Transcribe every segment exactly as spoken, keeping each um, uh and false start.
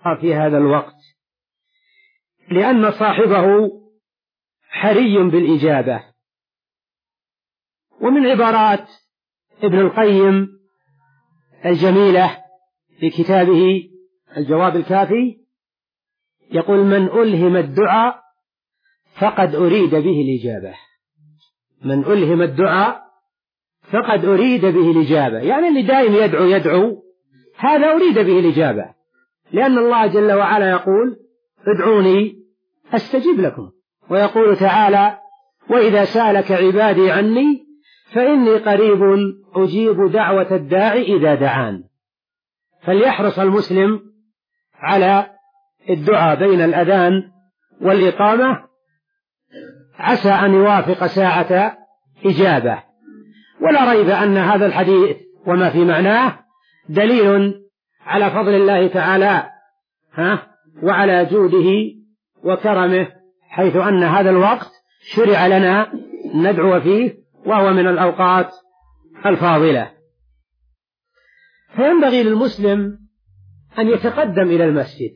في هذا الوقت، لأن صاحبه حري بالإجابة. ومن عبارات ابن القيم الجميلة في كتابه الجواب الكافي يقول: من ألهم الدعاء فقد أريد به الإجابة. من ألهم الدعاء فقد أريد به الإجابة، يعني اللي دائم يدعو يدعو هذا أريد به الإجابة، لأن الله جل وعلا يقول: ادعوني أستجب لكم، ويقول تعالى: وإذا سألك عبادي عني فإني قريب أجيب دعوة الداعي إذا دعان. فليحرص المسلم على الدعاء بين الأذان والإقامة، عسى أن يوافق ساعة إجابة. ولا ريب أن هذا الحديث وما في معناه دليل على فضل الله تعالى ها وعلى جوده وكرمه، حيث أن هذا الوقت شرع لنا ندعو فيه، وهو من الأوقات الفاضلة. فينبغي للمسلم أن يتقدم إلى المسجد،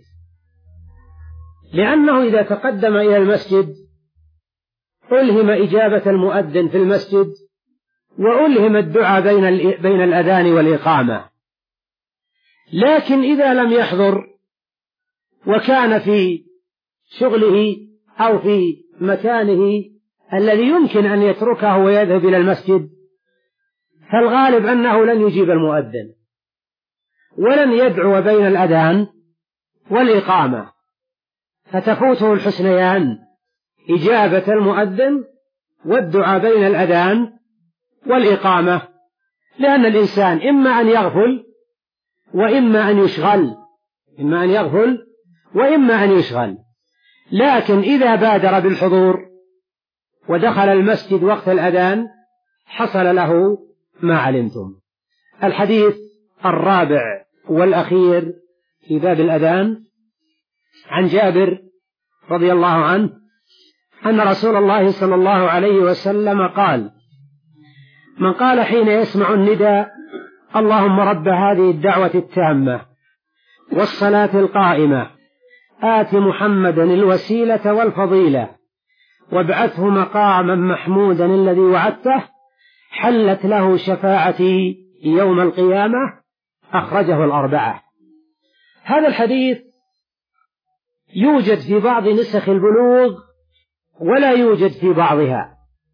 لأنه إذا تقدم إلى المسجد ألهم إجابة المؤذن في المسجد، وألهم الدعاء بين بين الأذان والإقامة. لكن إذا لم يحضر وكان في شغله أو في مكانه الذي يمكن أن يتركه ويذهب إلى المسجد، فالغالب أنه لن يجيب المؤذن ولن يدعو بين الأذان والإقامة، فتفوته الحسنيان: إجابة المؤذن والدعاء بين الأذان والإقامة. لأن الإنسان إما أن يغفل وإما أن يشغل، إما أن يغفل وإما أن يشغل. لكن إذا بادر بالحضور ودخل المسجد وقت الأذان حصل له ما علمتم. الحديث الرابع والأخير في باب الأذان عن جابر رضي الله عنه أن رسول الله صلى الله عليه وسلم قال: من قال حين يسمع النداء: اللهم رب هذه الدعوة التامة والصلاة القائمة آت محمدا الوسيلة والفضيلة وابعثه مقاما محمودا الذي وعدته، حلت له شفاعتي يوم القيامة. أخرجه الأربعة. هذا الحديث يوجد في بعض نسخ البلوغ ولا يوجد في بعضها،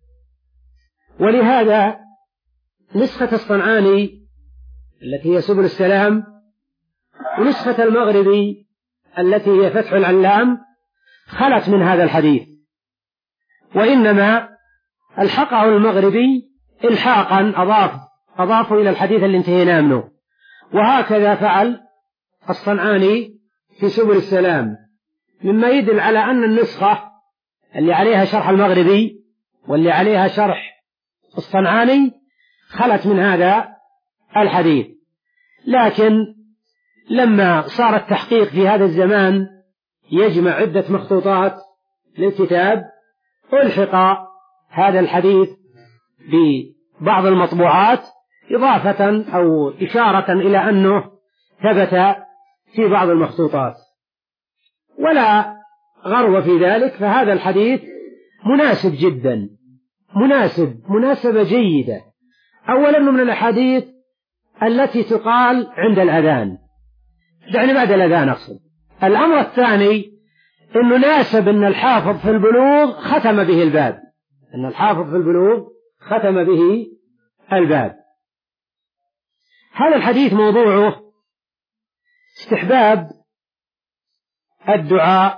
ولهذا نسخة الصنعاني التي هي سبل السلام ونسخة المغربي التي هي فتح العلام خلت من هذا الحديث، وإنما الحقه المغربي إلحاقا أضاف أضافوا إلى الحديث اللي انتهينا منه، وهكذا فعل الصنعاني في سبل السلام، مما يدل على أن النسخة اللي عليها شرح المغربي واللي عليها شرح الصنعاني خلت من هذا الحديث. لكن لما صار التحقيق في هذا الزمان يجمع عدة مخطوطات للكتاب، ألحق هذا الحديث ببعض المطبوعات إضافة أو إشارة إلى أنه ثبت في بعض المخطوطات، ولا غرو في ذلك. فهذا الحديث مناسب جدا، مناسب مناسبة جيدة. أولا من الأحاديث التي تقال عند الأذان، يعني بعد الأذان أقصد. الأمر الثاني أنه ناسب أن الحافظ في البلوغ ختم به الباب، أن الحافظ في البلوغ ختم به الباب. هذا الحديث موضوعه استحباب الدعاء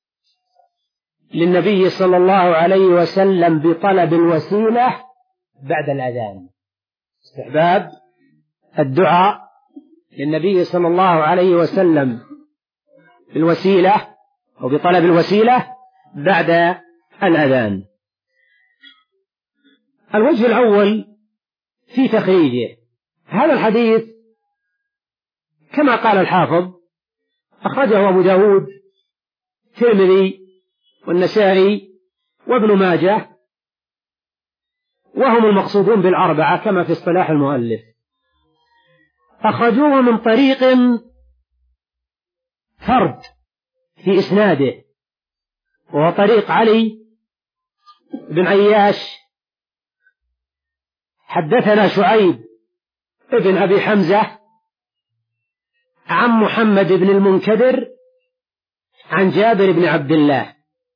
للنبي صلى الله عليه وسلم بطلب الوسيلة بعد الأذان، استحباب الدعاء للنبي صلى الله عليه وسلم بالوسيلة أو بطلب الوسيلة بعد الأذان. الوجه الأول في تخريجه، هذا الحديث كما قال الحافظ أخرجه أبو داود الترمذي والنسائي وابن ماجه، وهم المقصودون بالأربعة كما في اصطلاح المؤلف. أخرجوه من طريق فرد في إسناده، وهو طريق علي بن عياش. حدثنا شعيب ابن أبي حمزة عن محمد بن المنكدر عن جابر بن عبد الله.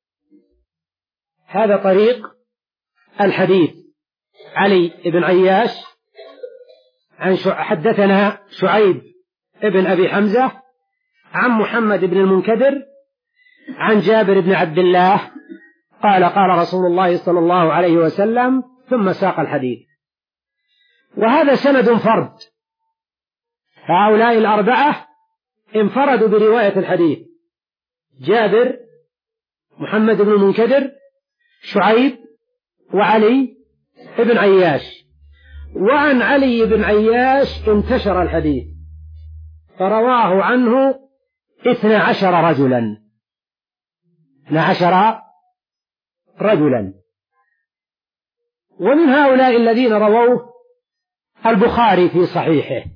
هذا طريق الحديث. علي بن عياش عن حدثنا شعيب ابن أبي حمزة عن محمد بن المنكدر عن جابر بن عبد الله قال قال رسول الله صلى الله عليه وسلم، ثم ساق الحديث. وهذا سند فرد، هؤلاء الأربعة انفردوا برواية الحديث: جابر، محمد بن المنكدر، شعيب، وعلي بن عياش. وعن علي بن عياش انتشر الحديث فرواه عنه اثنى عشر رجلا اثنى عشر رجلا ومن هؤلاء الذين رووه البخاري في صحيحه،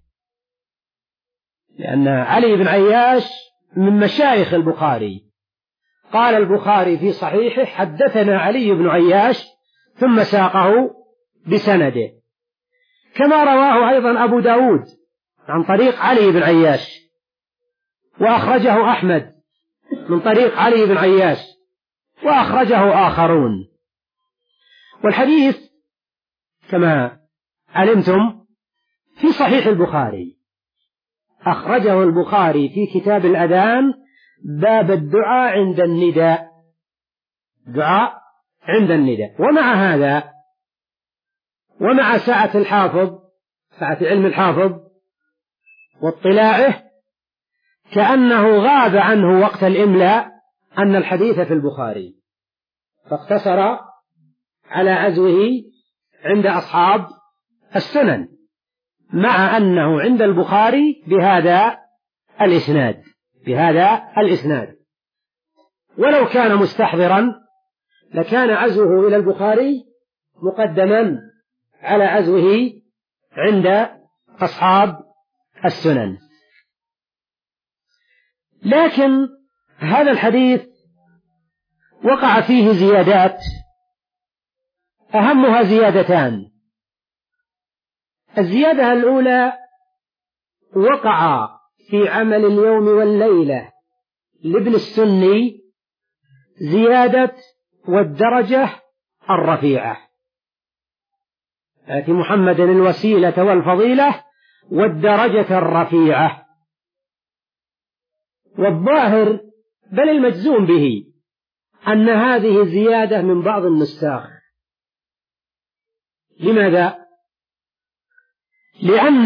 لأن علي بن عياش من مشايخ البخاري. قال البخاري في صحيحه: حدثنا علي بن عياش، ثم ساقه بسنده. كما رواه أيضا أبو داود عن طريق علي بن عياش، وأخرجه أحمد من طريق علي بن عياش، وأخرجه آخرون. والحديث كما علمتم في صحيح البخاري، أخرجه البخاري في كتاب الأذان باب الدعاء عند النداء، دعاء عند النداء. ومع هذا، ومع سعة الحافظ، سعة علم الحافظ واطلاعه، كأنه غاب عنه وقت الإملاء أن الحديث في البخاري، فاقتصر على عزوه عند أصحاب السنن، مع أنه عند البخاري بهذا الإسناد بهذا الإسناد ولو كان مستحضرا لكان عزوه إلى البخاري مقدما على عزوه عند أصحاب السنن. لكن هذا الحديث وقع فيه زيادات، أهمها زيادتان. الزيادة الأولى: وقع في عمل اليوم والليلة لابن السني زيادة والدرجة الرفيعة، آتي محمد الوسيلة والفضيلة والدرجة الرفيعة. والظاهر بل المجزوم به أن هذه زيادة من بعض النساخ. لماذا؟ لأن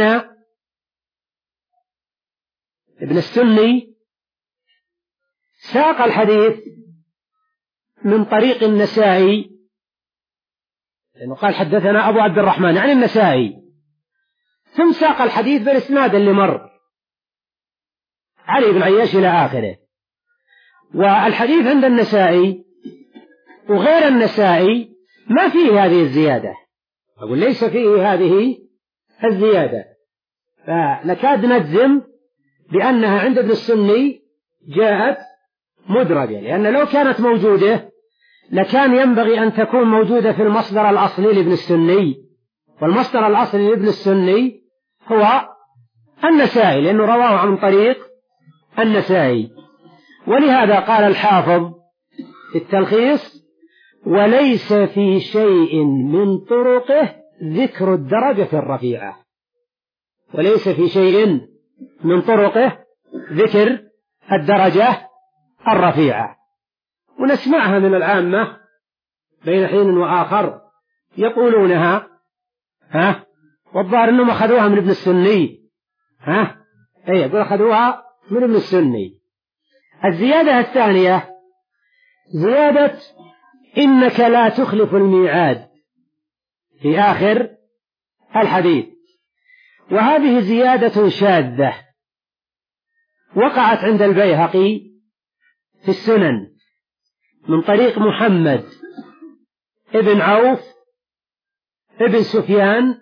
ابن السني ساق الحديث من طريق النسائي، لأنه قال حدثنا أبو عبد الرحمن عن النسائي، ثم ساق الحديث بالإسناد اللي مر علي بن عياش إلى آخره. والحديث عند النسائي وغير النسائي ما فيه هذه الزيادة، أقول ليس فيه هذه الزيادة، فنكاد نجزم بأنها عند ابن السني جاءت مدرجة، لأن لو كانت موجودة لكان ينبغي أن تكون موجودة في المصدر الأصلي لابن السني، والمصدر الأصلي لابن السني هو النسائي، لأنه رواه عن طريق النسائي. ولهذا قال الحافظ في التلخيص: وليس في شيء من طرقه ذكر الدرجة الرفيعة. وليس في شيء من طرقه ذكر الدرجة الرفيعة. ونسمعها من العامة بين حين وآخر يقولونها، ها والظاهر أنهم أخذوها من ابن السني، ها أي يقول أخذوها من ابن السني. الزيادة الثانية زيادة إنك لا تخلف الميعاد في آخر الحديث، وهذه زيادة شاذة وقعت عند البيهقي في السنن من طريق محمد ابن عوف ابن سفيان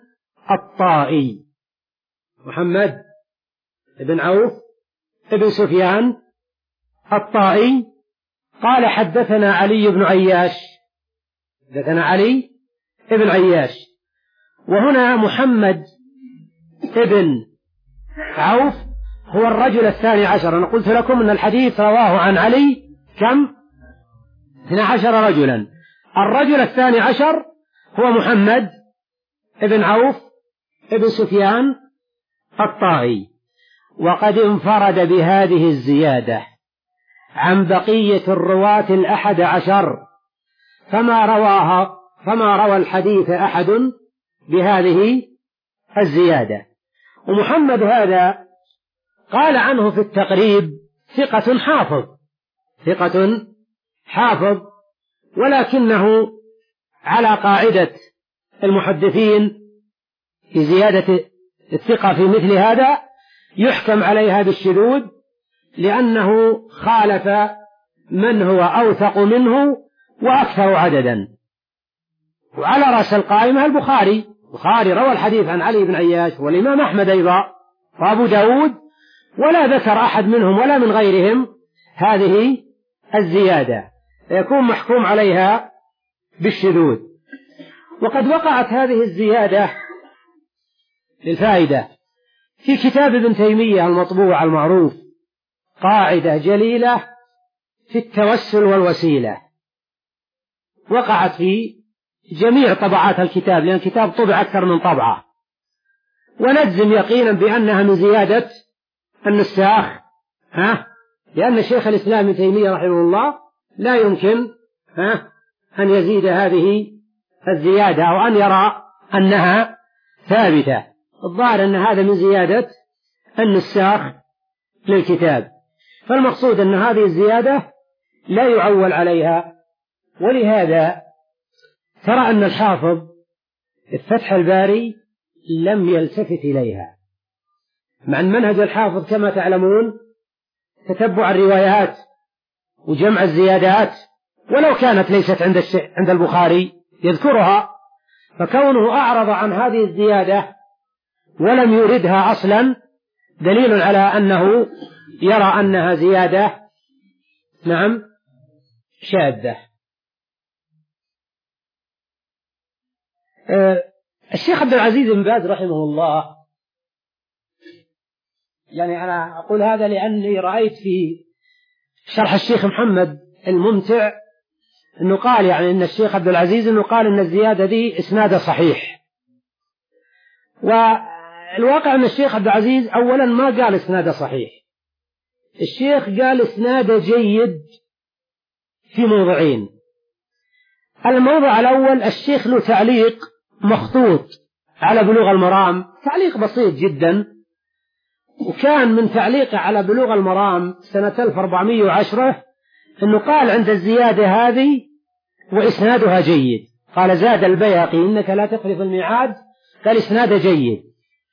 الطائي. محمد ابن عوف ابن سفيان الطائي قال حدثنا علي بن عياش، حدثنا علي بن عياش. وهنا محمد ابن عوف هو الرجل الثاني عشر. أنا قلت لكم أن الحديث رواه عن علي كم؟ اثنا عشر رجلا. الرجل الثاني عشر هو محمد ابن عوف ابن سفيان الطائي، وقد انفرد بهذه الزيادة عن بقية الرواة الأحد عشر، فما رواها فما روى الحديث أحد بهذه الزيادة. ومحمد هذا قال عنه في التقريب ثقة حافظ، ثقة حافظ، ولكنه على قاعدة المحدثين في زيادة الثقة في مثل هذا يحكم عليها بالشذوذ، لأنه خالف من هو أوثق منه وأكثر عددا. وعلى رأس القائمة البخاري، البخاري روى الحديث عن علي بن عياش، والإمام أحمد أيضا، وأبو داود، ولا ذكر أحد منهم ولا من غيرهم هذه الزيادة، فيكون محكوم عليها بالشذوذ. وقد وقعت هذه الزيادة للفائدة في كتاب ابن تيمية المطبوع المعروف، قاعدة جليلة في التوسل والوسيلة، وقعت في جميع طبعات الكتاب، لأن الكتاب طبع أكثر من طبعة، ونجزم يقينا بأنها من زيادة النساخ، ها؟ لأن شيخ الإسلام ابن تيمية رحمه الله لا يمكن ها أن يزيد هذه الزيادة أو أن يرى أنها ثابتة. الظاهر أن هذا من زيادة النساخ للكتاب، فالمقصود أن هذه الزيادة لا يعول عليها. ولهذا ترى أن الحافظ الفتح الباري لم يلتفت إليها، مع أن منهج الحافظ كما تعلمون تتبع الروايات وجمع الزيادات، ولو كانت ليست عند عند البخاري يذكرها، فكونه أعرض عن هذه الزيادة ولم يردها أصلا دليل على أنه يرى أنها زيادة نعم شاذة. أه الشيخ عبد العزيز بن باز رحمه الله، يعني أنا أقول هذا لأني رأيت في شرح الشيخ محمد الممتع أنه قال يعني أن الشيخ عبد العزيز أنه قال أن الزيادة دي إسناد صحيح، والواقع أن الشيخ عبد العزيز أولا ما قال إسناد صحيح، الشيخ قال إسناد جيد في موضعين. الموضع الأول الشيخ له تعليق مخطوط على بلوغ المرام، تعليق بسيط جدا، وكان من تعليقه على بلوغ المرام سنة ألف وأربعمائة وعشرة أنه قال عند الزيادة هذه وإسنادها جيد، قال زاد البيهقي إنك لا تخلف الميعاد، قال إسناد جيد.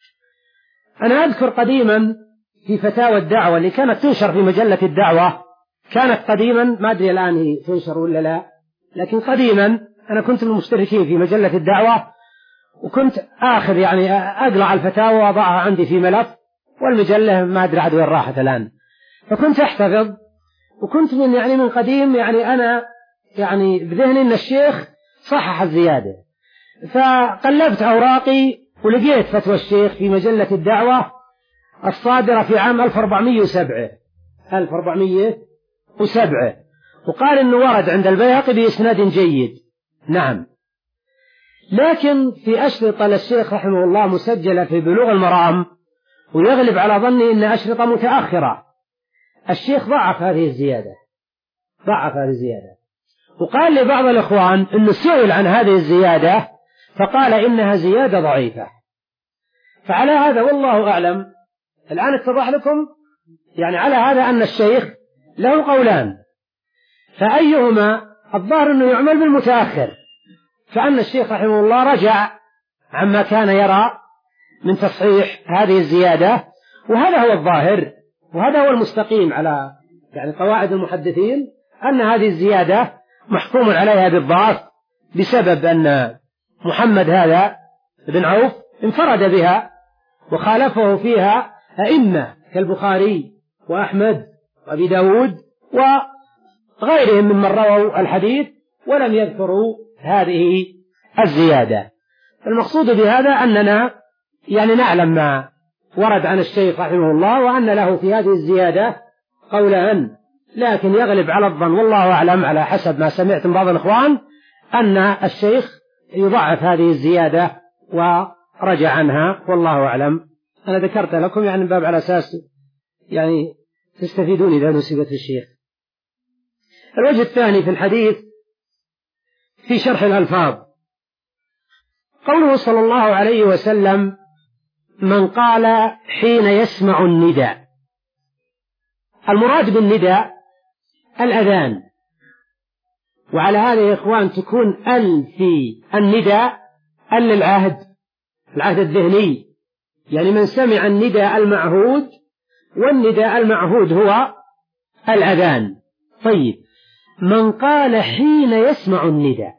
أنا أذكر قديما في فتاوى الدعوة اللي كانت تنشر في مجلة الدعوة، كانت قديما ما أدري الآن هي تنشر ولا لا، لكن قديما أنا كنت من المشتركين في مجلة الدعوة، وكنت آخذ يعني أقلع الفتاوى وأضعها عندي في ملف، والمجلة ما أدري عاد وين راحت الآن، فكنت أحتفظ، وكنت من يعني من قديم يعني أنا يعني بذهني أن الشيخ صحح الزيادة، فقلبت أوراقي ولقيت فتوى الشيخ في مجلة الدعوة الصادرة في عام ألف وأربعمائة وسبعة ألف وأربعمائة وسبعة، وقال إنه ورد عند البيهقي بإسناد جيد. نعم، لكن في أشرطة للشيخ رحمه الله مسجلة في بلوغ المرام، ويغلب على ظني إن أشرطة متأخرة، الشيخ ضعف هذه الزيادة، ضعف هذه الزيادة، وقال لبعض الإخوان إنه سئل عن هذه الزيادة فقال إنها زيادة ضعيفة. فعلى هذا والله أعلم الآن اتضح لكم يعني على هذا أن الشيخ له قولان، فأيهما الظاهر أنه يعمل بالمتأخر، فأن الشيخ رحمه الله رجع عما كان يرى من تصحيح هذه الزيادة، وهذا هو الظاهر وهذا هو المستقيم على يعني قواعد المحدثين، أن هذه الزيادة محكوم عليها بالضعف بسبب أن محمد هذا بن عوف انفرد بها وخالفه فيها أئمة كالبخاري وأحمد وأبي داود وغيرهم ممن رووا الحديث ولم يذكروا هذه الزيادة. المقصود بهذا أننا يعني نعلم ما ورد عن الشيخ رحمه الله، وأن له في هذه الزيادة قولان، لكن يغلب على الظن والله أعلم على حسب ما سمعت من بعض الإخوان أن الشيخ يضعف هذه الزيادة ورجع عنها، والله أعلم. أنا ذكرت لكم يعني باب على أساس يعني تستفيدون إذا نسبت الشيخ. الوجه الثاني في الحديث في شرح الألفاظ، قوله صلى الله عليه وسلم: من قال حين يسمع النداء. المراد بالنداء الأذان، وعلى هذا يا إخوان تكون ال في النداء ال للعهد، العهد الذهني، يعني من سمع النداء المعهود، والنداء المعهود هو الأذان. طيب، من قال حين يسمع النداء،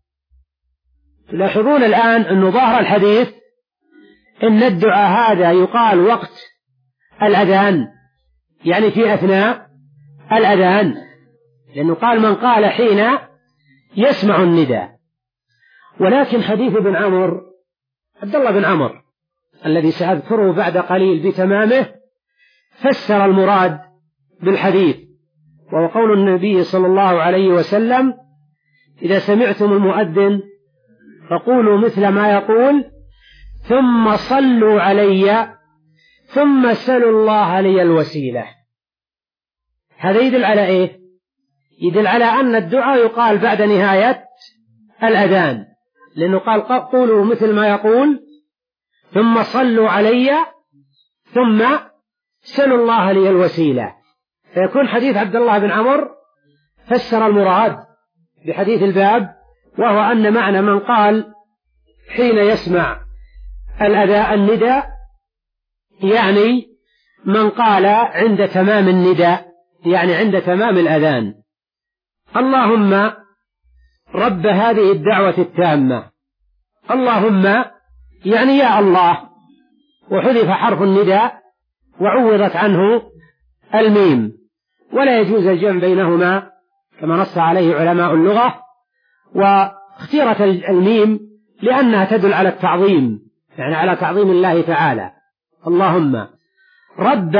تلاحظون الآن أن ظاهر الحديث إن الدعاء هذا يقال وقت الأذان، يعني في أثناء الأذان، لأنه قال من قال حين يسمع النداء. ولكن حديث ابن عمرو، عبد الله بن عمرو الذي سأذكره بعد قليل بتمامه، فسر المراد بالحديث، وهو قول النبي صلى الله عليه وسلم: إذا سمعتم المؤذن فقولوا مثل ما يقول، ثم صلوا علي، ثم سلوا الله لي الوسيلة. هذا يدل على إيه؟ يدل على أن الدعاء يقال بعد نهاية الأذان، لأنه قال قولوا مثل ما يقول، ثم صلوا علي، ثم سلوا الله لي الوسيلة. فيكون حديث عبد الله بن عمرو فسر المراد بحديث الباب، وهو أن معنى من قال حين يسمع الأذان النداء يعني من قال عند تمام النداء، يعني عند تمام الأذان: اللهم رب هذه الدعوة التامة. اللهم يعني يا الله، وحذف حرف النداء وعوضت عنه الميم، ولا يجوز الجمع بينهما كما نص عليه علماء اللغة، واختيرت الميم لأنها تدل على التعظيم، يعني على تعظيم الله تعالى. اللهم رب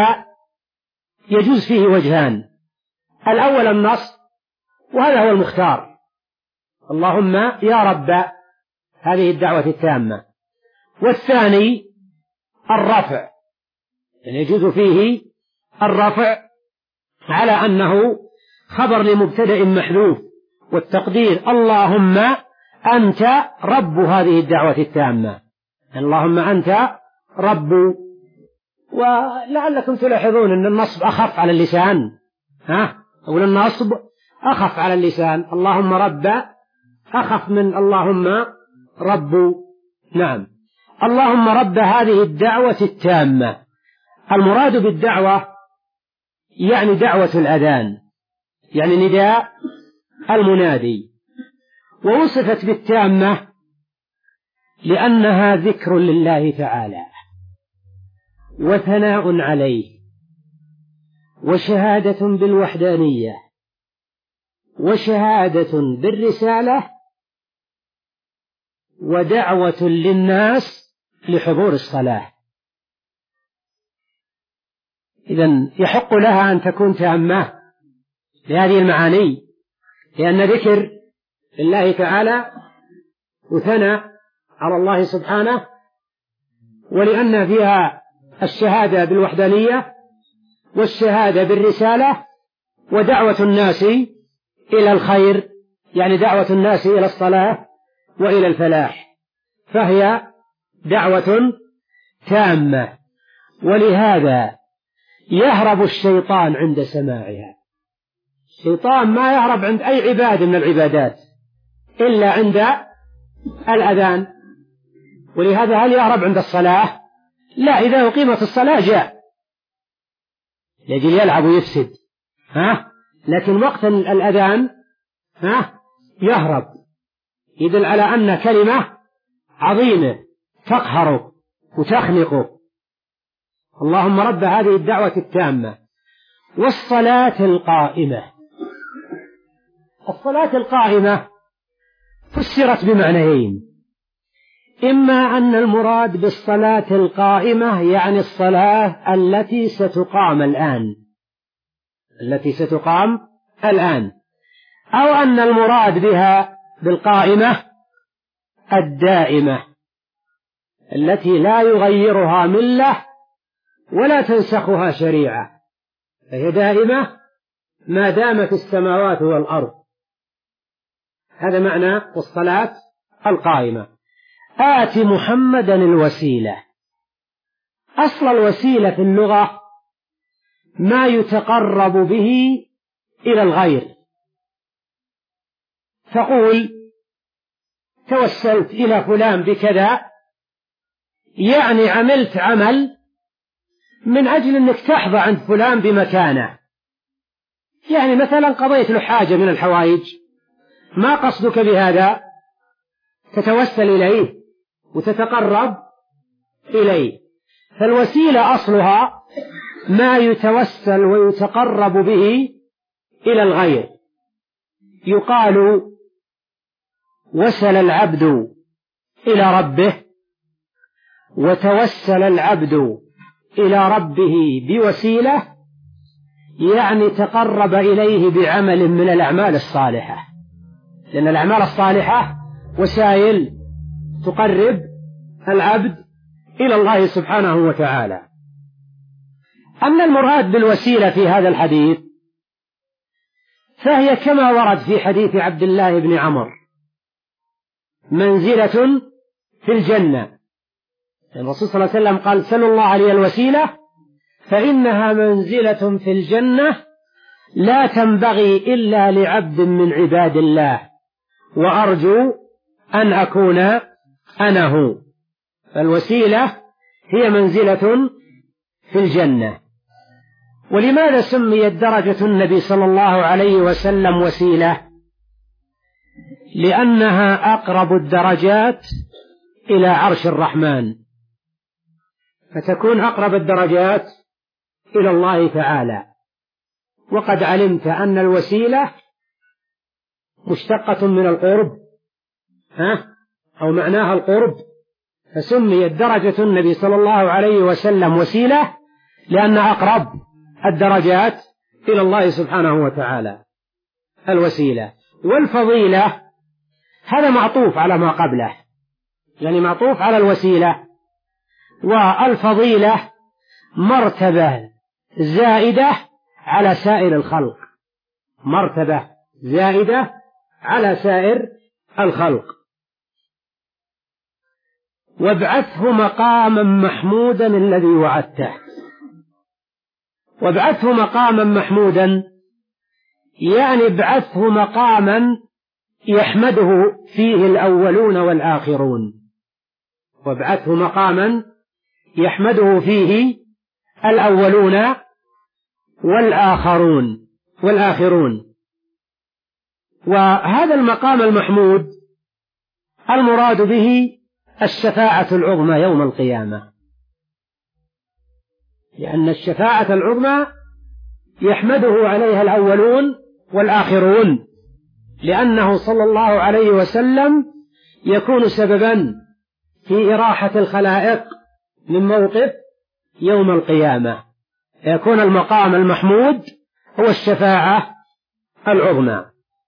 يجوز فيه وجهان: الأول النص، وهذا هو المختار، اللهم يا رب هذه الدعوة التامة. والثاني الرفع، يعني يجوز فيه الرفع على أنه خبر لمبتدأ محذوف، والتقدير اللهم أنت رب هذه الدعوة التامة، اللهم أنت رب. ولعلكم تلاحظون أن النصب أخف على اللسان، ها أقول النصب أخف على اللسان، اللهم رب أخف من اللهم رب. نعم، اللهم رب هذه الدعوة التامة. المراد بالدعوة يعني دعوة الأذان، يعني نداء المنادي، ووصفت بالتامة لأنها ذكر لله تعالى، وثناء عليه، وشهادة بالوحدانية، وشهادة بالرسالة، ودعوة للناس لحضور الصلاة. إذن يحق لها أن تكون تامة لهذه المعاني، لأن ذكر لله تعالى وثنى على الله سبحانه، ولأن فيها الشهادة بالوحدانية، والشهادة بالرسالة، ودعوة الناس إلى الخير، يعني دعوة الناس إلى الصلاة وإلى الفلاح، فهي دعوة تامة. ولهذا يهرب الشيطان عند سماعها. الشيطان ما يهرب عند أي عبادة من العبادات إلا عند الأذان. ولهذا هل يهرب عند الصلاة؟ لا، إذا أقيمت الصلاة جاء لأجل يلعب ويفسد، ها؟ لكن وقت الأذان ها يهرب، يدل على أن كلمة عظيمة تقهر وتخنق. اللهم رب هذه الدعوة التامة. والصلاة القائمة. الصلاة القائمة فسرت بمعنيين: إما أن المراد بالصلاة القائمة يعني الصلاة التي ستقام الآن التي ستقام الآن أو أن المراد بها بالقائمة الدائمة التي لا يغيرها ملة ولا تنسخها شريعة، فهي دائمة ما دامت السماوات والأرض. هذا معنى الصلاة القائمة. آت محمدا الوسيلة. أصل الوسيلة في اللغة ما يتقرب به إلى الغير، تقول توسلت إلى فلان بكذا، يعني عملت عمل من أجل أنك تحظى عند فلان بمكانه. يعني مثلا قضيت له حاجة من الحوائج، ما قصدك بهذا؟ تتوسل إليه وتتقرب إليه. فالوسيلة أصلها ما يتوسل ويتقرب به إلى الغير. يقال وصل العبد إلى ربه، وتوسل العبد إلى ربه بوسيلة، يعني تقرب إليه بعمل من الأعمال الصالحة، لأن الأعمال الصالحة وسائل تقرب العبد إلى الله سبحانه وتعالى. أما المراد بالوسيلة في هذا الحديث فهي كما ورد في حديث عبد الله بن عمرو: منزلة في الجنة. الرسول صلى الله عليه وسلم قال: سلوا الله علي الوسيلة فإنها منزلة في الجنة لا تنبغي إلا لعبد من عباد الله، وأرجو أن أكون أنا هو. فالوسيلة هي منزلة في الجنة. ولماذا سميت درجة النبي صلى الله عليه وسلم وسيلة؟ لأنها أقرب الدرجات إلى عرش الرحمن، فتكون أقرب الدرجات إلى الله تعالى. وقد علمت أن الوسيلة مشتقة من القرب، ها؟ أو معناها القرب، فسميت درجة النبي صلى الله عليه وسلم وسيلة لأن أقرب الدرجات إلى الله سبحانه وتعالى الوسيلة. والفضيلة هذا معطوف على ما قبله، يعني معطوف على الوسيلة. والفضيلة مرتبة زائدة على سائر الخلق، مرتبة زائدة على سائر الخلق. وابعثه مقاما محمودا الذي وعدته. وابعثه مقاما محمودا يعني ابعثه مقاما يحمده فيه الأولون والآخرون. وابعثه مقاما يحمده فيه الأولون والآخرون والآخرون. وهذا المقام المحمود المراد به الشفاعة العظمى يوم القيامة، لأن الشفاعة العظمى يحمده عليها الأولون والآخرون، لأنه صلى الله عليه وسلم يكون سببا في إراحة الخلائق من موقف يوم القيامة. يكون المقام المحمود هو الشفاعة العظمى.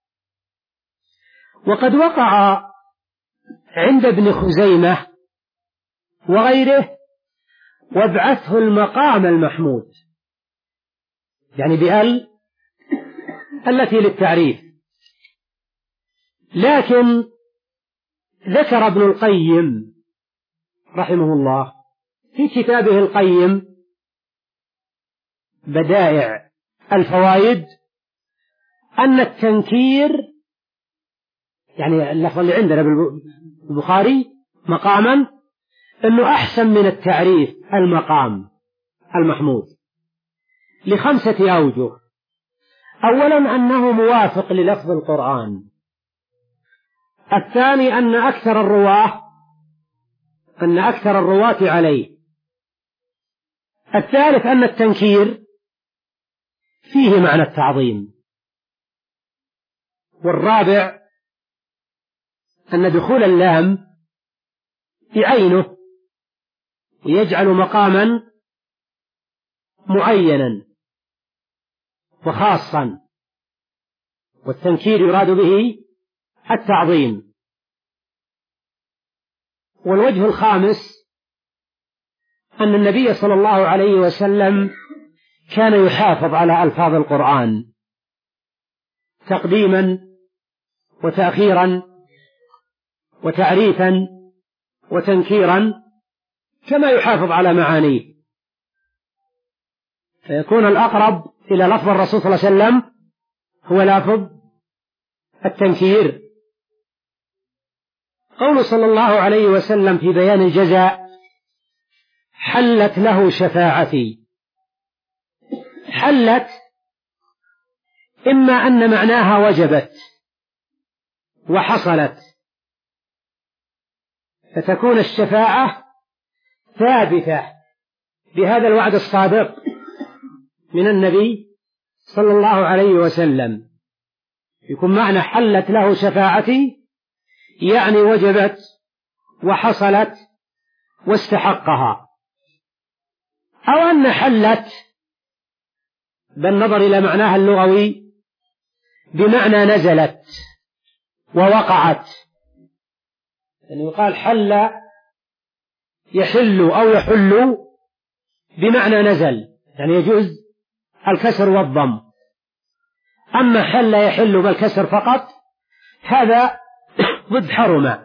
وقد وقع عند ابن خزيمة وغيره: وابعثه المقام المحمود، يعني بأل التي للتعريف. لكن ذكر ابن القيم رحمه الله في كتابه القيم بدائع الفوائد أن التنكير، يعني اللفظ اللي عندنا بالبخاري مقاما، أنه أحسن من التعريف المقام المحمود لخمسة أوجه. أولا أنه موافق للفظ القرآن. الثاني أن أكثر الرواة أن أكثر الرواة عليه. الثالث أن التنكير فيه معنى التعظيم. والرابع أن دخول اللام بعينه يجعل مقاما معينا وخاصا، والتنكير يراد به التعظيم. والوجه الخامس أن النبي صلى الله عليه وسلم كان يحافظ على ألفاظ القرآن تقديما وتأخيرا وتعريفا وتنكيرا كما يحافظ على معانيه، فيكون الأقرب إلى لفظ الرسول صلى الله عليه وسلم هو لفظ التنكير. قول صلى الله عليه وسلم في بيان الجزاء: حلت له شفاعتي. حلت إما أن معناها وجبت وحصلت، فتكون الشفاعة ثابتة بهذا الوعد الصادق من النبي صلى الله عليه وسلم، يكون معنى حلت له شفاعتي يعني وجبت وحصلت واستحقها. أو أن حلت بالنظر إلى معناها اللغوي بمعنى نزلت ووقعت، يعني يقال حل يحل أو يحل بمعنى نزل، يعني يجوز الكسر والضم. أما حل يحل بالكسر فقط هذا ضد حرم.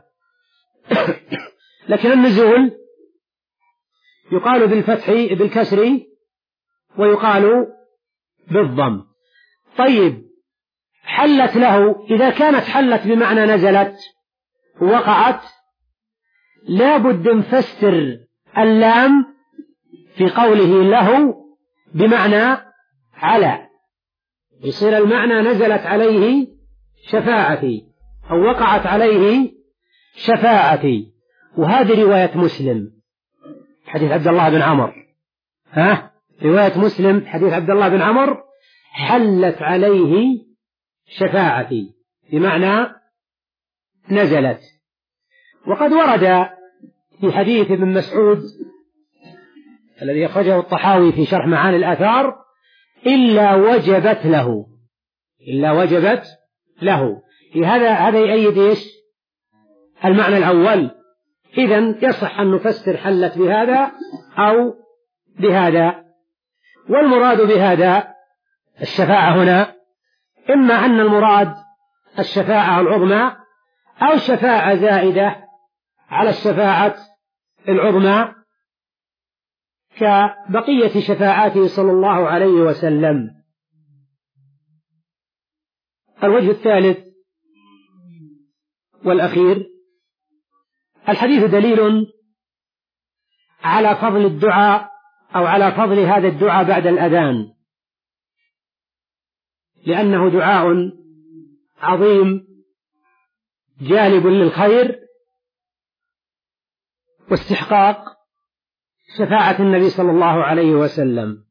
لكن النزول يقال بالفتح بالكسر ويقال بالضم. طيب، حلت له إذا كانت حلت بمعنى نزلت وقعت لا بد نفسر اللام في قوله له بمعنى على، يصير المعنى نزلت عليه شفاعتي أو وقعت عليه شفاعتي. وهذه رواية مسلم حديث عبد الله بن عمرو، ها رواية مسلم حديث عبد الله بن عمرو: حلت عليه شفاعتي بمعنى نزلت. وقد ورد في حديث ابن مسعود الذي أخرجه الطحاوي في شرح معاني الآثار: إلا وجبت له، إلا وجبت له. هذا هذا يؤيد إيش؟ المعنى الأول. إذن يصح أن نفسر حلت بهذا أو بهذا. والمراد بهذا الشفاعة هنا إما أن المراد الشفاعة العظمى أو شفاعة زائدة على الشفاعة العظمى كبقية شفاعاته صلى الله عليه وسلم. الوجه الثالث والأخير: الحديث دليل على فضل الدعاء أو على فضل هذا الدعاء بعد الأذان، لأنه دعاء عظيم جالب للخير واستحقاق شفاعة النبي صلى الله عليه وسلم.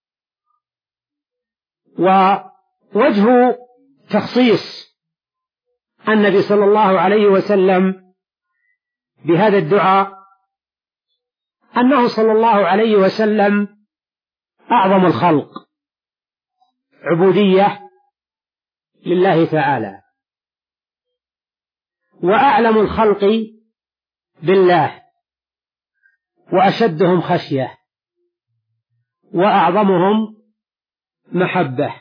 ووجه تخصيص النبي صلى الله عليه وسلم بهذا الدعاء أنه صلى الله عليه وسلم أعظم الخلق عبودية لله تعالى، وأعلم الخلق بالله، وأشدهم خشية، وأعظمهم محبة.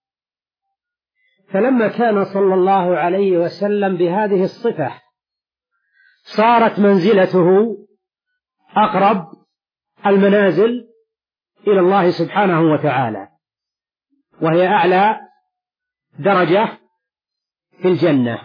فلما كان صلى الله عليه وسلم بهذه الصفة صارت منزلته أقرب المنازل إلى الله سبحانه وتعالى، وهي أعلى درجة في الجنة.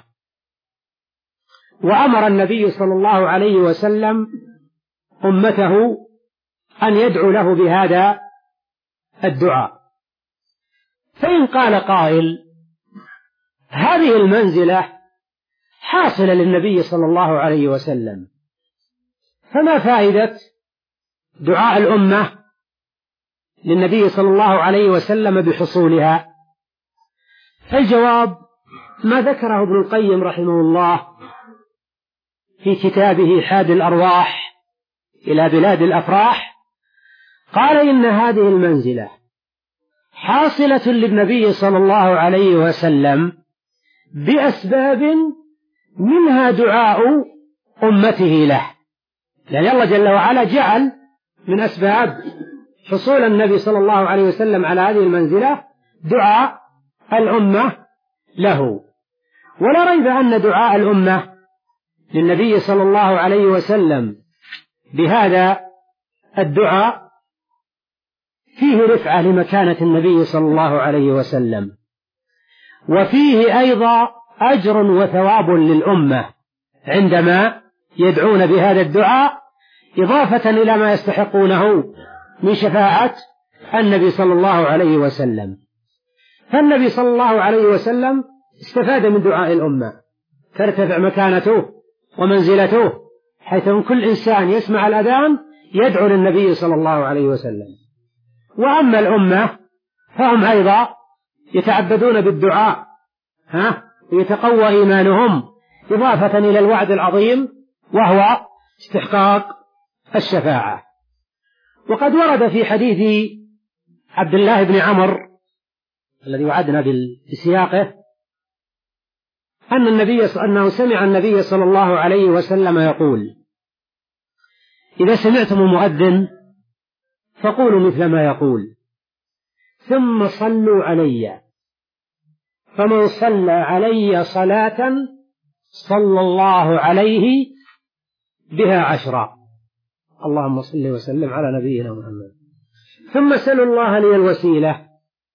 وأمر النبي صلى الله عليه وسلم أمته أن يدعو له بهذا الدعاء. فإن قال قائل: هذه المنزلة حاصلة للنبي صلى الله عليه وسلم، فما فائدة دعاء الأمة للنبي صلى الله عليه وسلم بحصولها؟ فالجواب ما ذكره ابن القيم رحمه الله في كتابه حاد الأرواح إلى بلاد الأفراح. قال إن هذه المنزلة حاصلة للنبي صلى الله عليه وسلم بأسباب منها دعاء أمته له، يعني الله جل وعلا جعل من أسباب حصول النبي صلى الله عليه وسلم على هذه المنزلة دعاء الأمة له. ولا ريب أن دعاء الأمة للنبي صلى الله عليه وسلم بهذا الدعاء فيه رفعة لمكانة النبي صلى الله عليه وسلم، وفيه أيضا أجر وثواب للأمة عندما يدعون بهذا الدعاء، إضافة إلى ما يستحقونه من شفاعة النبي صلى الله عليه وسلم. فالنبي صلى الله عليه وسلم استفاد من دعاء الأمة، ترتفع مكانته ومنزلته، حيث كل إنسان يسمع الأذان يدعو للنبي صلى الله عليه وسلم. وأما الأمة فهم أيضا يتعبدون بالدعاء ها ويتقوى إيمانهم، إضافة إلى الوعد العظيم وهو استحقاق الشفاعة. وقد ورد في حديث عبد الله بن عمرو الذي وعدنا بسياقه أن النبي أنه سمع النبي صلى الله عليه وسلم يقول: إذا سمعتم المؤذن فقولوا مثل ما يقول، ثم صلوا علي، فمن صلى علي صلاة صلى الله عليه بها عشرا، اللهم صل وسلم على نبينا محمد، ثم سلوا الله لي الوسيلة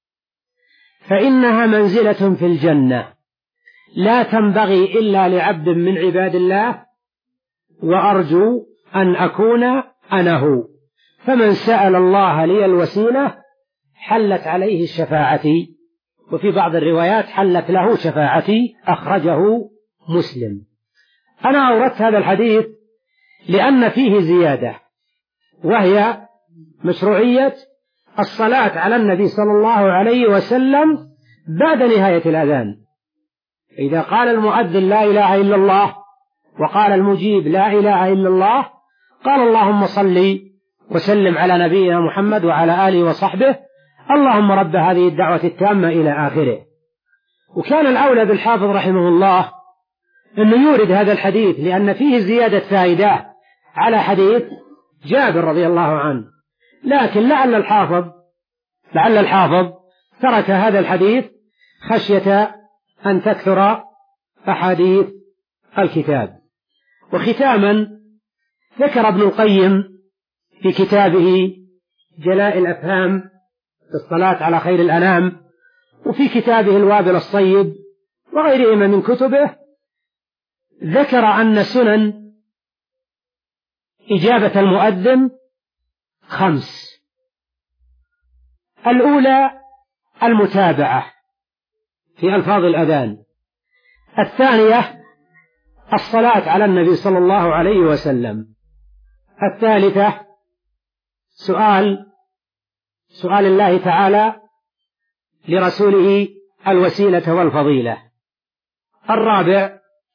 فإنها منزلة في الجنة لا تنبغي إلا لعبد من عباد الله، وأرجو أن أكون أنا هو، فمن سأل الله لي الوسيلة حلت عليه الشفاعة، وفي بعض الروايات حلت له شفاعتي، أخرجه مسلم. أنا أوردت هذا الحديث لأن فيه زيادة، وهي مشروعية الصلاة على النبي صلى الله عليه وسلم بعد نهاية الأذان. إذا قال المؤذن لا إله إلا الله وقال المجيب لا إله إلا الله، قال اللهم صل وسلم على نبينا محمد وعلى آله وصحبه، اللهم رب هذه الدعوة التامة إلى آخره. وكان الأولى بالحافظ رحمه الله أنه يورد هذا الحديث لأن فيه زيادة فائدة على حديث جابر رضي الله عنه، لكن لعل الحافظ لعل الحافظ ترك هذا الحديث خشية أن تكثر أحاديث الكتاب. وختاما ذكر ابن القيم في كتابه جلاء الأفهام في الصلاة على خير الأنام، وفي كتابه الوابل الصيب وغيرهما من كتبه، ذكر أن سنن إجابة المؤذن خمس: الأولى المتابعة في ألفاظ الأذان، الثانية الصلاة على النبي صلى الله عليه وسلم، الثالثة سؤال سؤال الله تعالى لرسوله الوسيلة والفضيلة، الرابع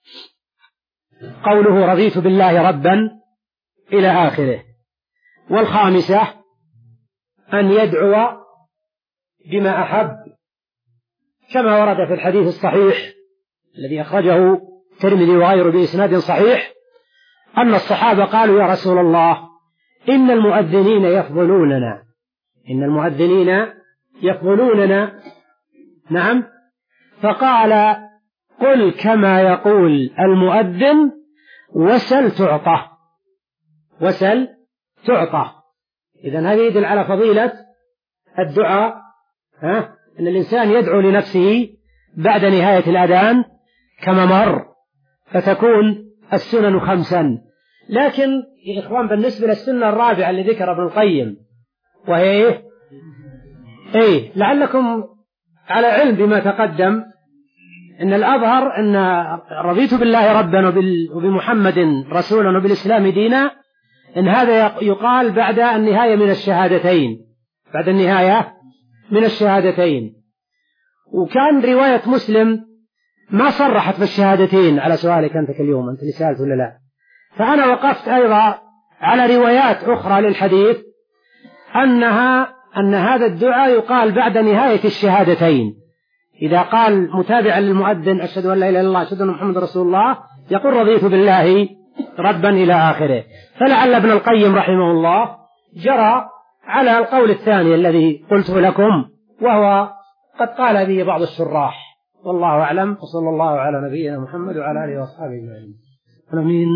قوله رضيت بالله ربا إلى آخره، والخامسة أن يدعو بما أحب كما ورد في الحديث الصحيح الذي أخرجه الترمذي وغيره بإسناد صحيح أن الصحابة قالوا يا رسول الله إن المؤذنين يفضلوننا إن المؤذنين يفضلوننا نعم، فقال قل كما يقول المؤذن وسل تعطى وسل تعطى. إذن هذا يدل على فضيلة الدعاء، ها أن الإنسان يدعو لنفسه بعد نهاية الأذان كما مر، فتكون السنن خمسا. لكن يا إخوان بالنسبة للسنة الرابعة اللي ذكر ابن القيم وهي إيه؟ إيه لعلكم على علم بما تقدم إن الأظهر أن رضيت بالله ربا وبمحمد رسولا وبالإسلام دينا، إن هذا يقال بعد النهاية من الشهادتين، بعد النهاية من الشهادتين. وكان رواية مسلم ما صرحت بالشهادتين على سؤالك أنت اليوم، أنت اللي سألت ولا لا. فأنا وقفت أيضا على روايات أخرى للحديث أنها أن هذا الدعاء يقال بعد نهاية الشهادتين. إذا قال متابعا للمؤذن أشهد أن لا إله إلا الله أشهد أن محمد رسول الله يقول رضيت بالله ربا إلى آخره. فلعل ابن القيم رحمه الله جرى على القول الثاني الذي قلته لكم، وهو قد قال به بعض الشراح، والله أعلم. وصلى الله على نبينا محمد وعلى آله وأصحابه أجمعين. آمين.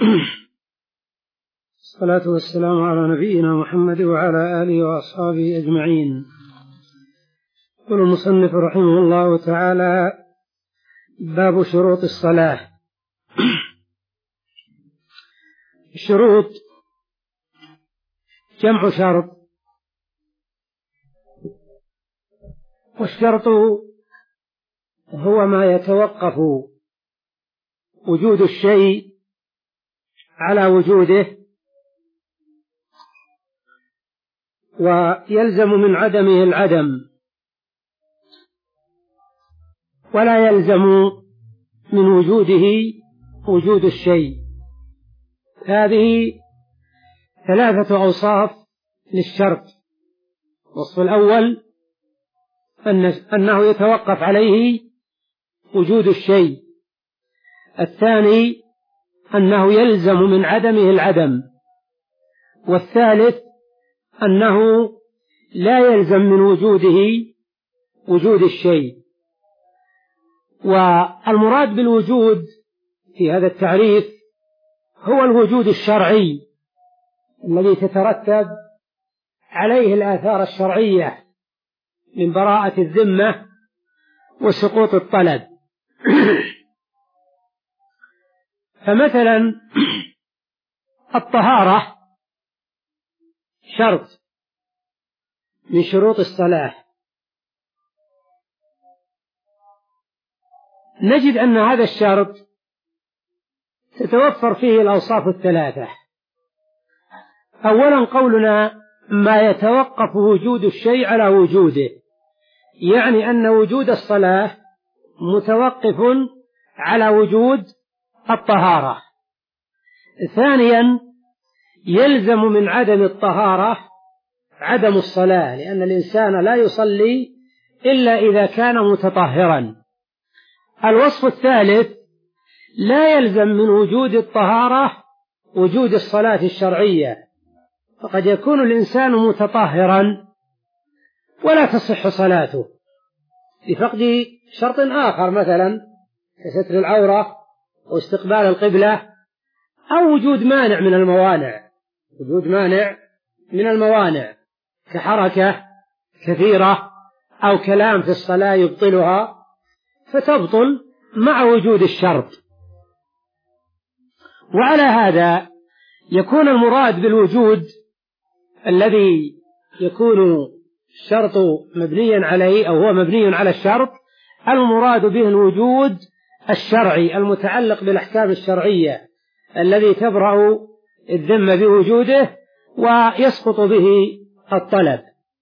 الصلاة والسلام على نبينا محمد وعلى آله وأصحابه أجمعين. يقول المصنف رحمه الله تعالى: باب شروط الصلاة. الشروط جمع شرط، والشرط هو ما يتوقف وجود الشيء على وجوده ويلزم من عدمه العدم، ولا يلزم من وجوده وجود الشيء. هذه ثلاثة أوصاف للشرط. الوصف الأول أنه يتوقف عليه وجود الشيء. الثاني أنه يلزم من عدمه العدم. والثالث أنه لا يلزم من وجوده وجود الشيء. والمراد بالوجود في هذا التعريف هو الوجود الشرعي الذي تترتب عليه الآثار الشرعية من براءة الذمة وسقوط الطلب. فمثلا الطهارة شرط من شروط الصلاة. نجد أن هذا الشرط تتوفر فيه الأوصاف الثلاثة. أولا قولنا ما يتوقف وجود الشيء على وجوده، يعني أن وجود الصلاة متوقف على وجود الطهارة. ثانيا يلزم من عدم الطهارة عدم الصلاة، لأن الإنسان لا يصلي إلا إذا كان متطهرا. الوصف الثالث لا يلزم من وجود الطهارة وجود الصلاة الشرعية، فقد يكون الإنسان متطهرا ولا تصح صلاته لفقد شرط آخر، مثلا كستر العورة أو استقبال القبلة أو وجود مانع من الموانع وجود مانع من الموانع كحركة كثيرة أو كلام في الصلاة يبطلها، فتبطل مع وجود الشرط. وعلى هذا يكون المراد بالوجود الذي يكون الشرط مبنيا عليه أو هو مبني على الشرط، المراد به الوجود الشرعي المتعلق بالأحكام الشرعية الذي تبرأ الذمة بوجوده ويسقط به الطلب.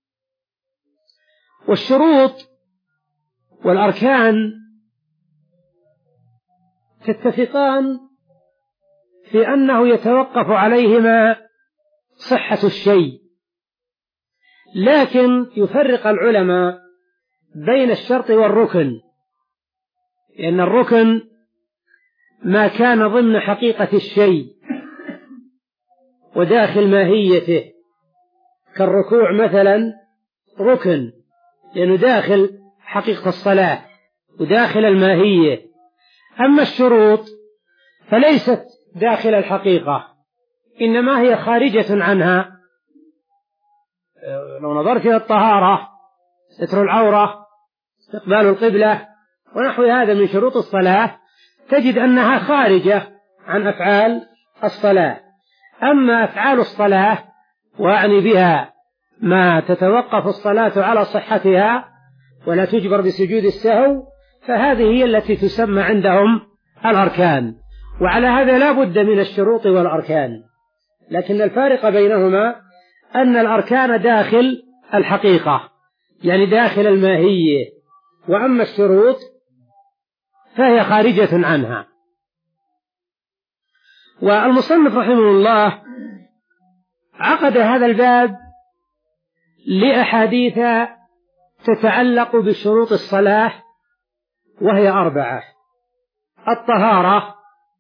والشروط والأركان تتفقان في أنه يتوقف عليهما صحة الشيء، لكن يفرق العلماء بين الشرط والركن، لأن الركن ما كان ضمن حقيقة الشيء وداخل ماهيته، كالركوع مثلا ركن لأنه داخل حقيقة الصلاة وداخل الماهية. أما الشروط فليست داخل الحقيقة، إنما هي خارجة عنها. لو نظرت إلى الطهارة ستر العورة استقبال القبلة ونحو هذا من شروط الصلاة تجد أنها خارجة عن أفعال الصلاة. أما أفعال الصلاة وأعني بها ما تتوقف الصلاة على صحتها ولا تجبر بسجود السهو، فهذه هي التي تسمى عندهم الأركان. وعلى هذا لا بد من الشروط والأركان، لكن الفارق بينهما أن الأركان داخل الحقيقة يعني داخل الماهية، وأما الشروط فهي خارجة عنها. والمصنف رحمه الله عقد هذا الباب لأحاديث تتعلق بشروط الصلاة، وهي أربعة: الطهارة،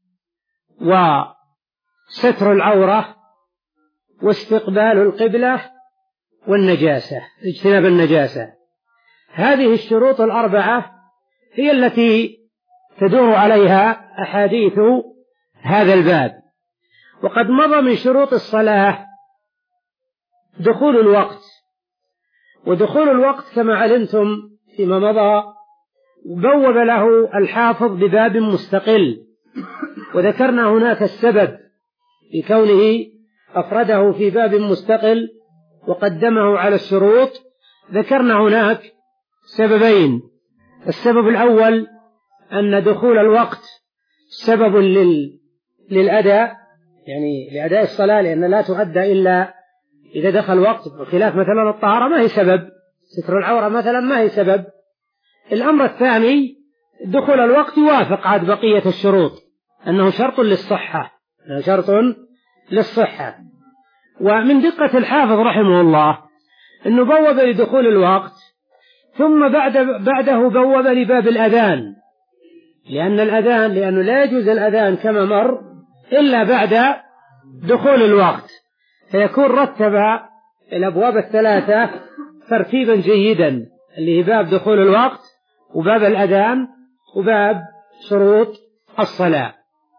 وستر العورة، واستقبال القبلة، والنجاسة، اجتناب النجاسة. هذه الشروط الأربعة هي التي تدور عليها أحاديث هذا الباب. وقد مضى من شروط الصلاة دخول الوقت، ودخول الوقت كما علمتم فيما مضى بوب له الحافظ بباب مستقل، وذكرنا هناك السبب في كونه أفرده في باب مستقل وقدمه على الشروط. ذكرنا هناك سببين: السبب الأول أن دخول الوقت سبب لل... للأداء، يعني لأداء الصلاة، لأن لا تؤدى إلا إذا دخل وقت، بخلاف مثلا الطهارة ما هي سبب، ستر العورة مثلا ما هي سبب. الأمر الثاني دخول الوقت يوافق عاد بقية الشروط، أنه شرط للصحة، أنه شرط للصحة. ومن دقة الحافظ رحمه الله أنه بوب لدخول الوقت، ثم بعد بعده بوب لباب الأذان، لأن الأذان لأنه لا يجوز الأذان كما مر إلا بعد دخول الوقت، فيكون رتب الأبواب الثلاثة ترتيبا جيدا، اللي هي باب دخول الوقت، وباب الأذان، وباب شروط الصلاة.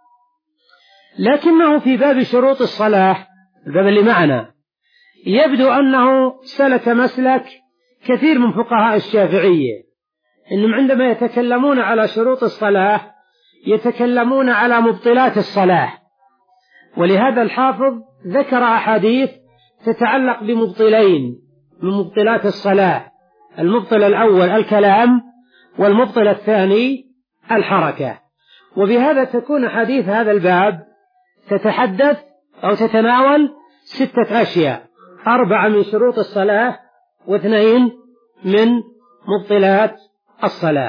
لكنه في باب شروط الصلاة، الباب اللي معنا، يبدو أنه سلك مسلك كثير من فقهاء الشافعية، إنهم عندما يتكلمون على شروط الصلاة يتكلمون على مبطلات الصلاة، ولهذا الحافظ ذكر أحاديث تتعلق بمبطلين من مبطلات الصلاة: المبطل الأول الكلام، والمبطل الثاني الحركة. وبهذا تكون حديث هذا الباب تتحدث أو تتناول ستة أشياء: أربعة من شروط الصلاة، واثنين من مبطلات الصلاة.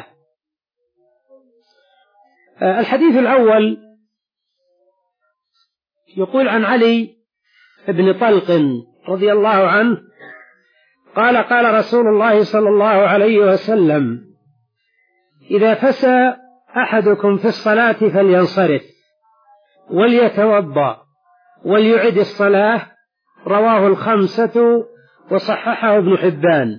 الحديث الأول يقول عن علي بن طلق رضي الله عنه قال: قال رسول الله صلى الله عليه وسلم: إذا فسى أحدكم في الصلاة فلينصرف وليتوضأ وليعد الصلاة. رواه الخمسة وصححه ابن حبان.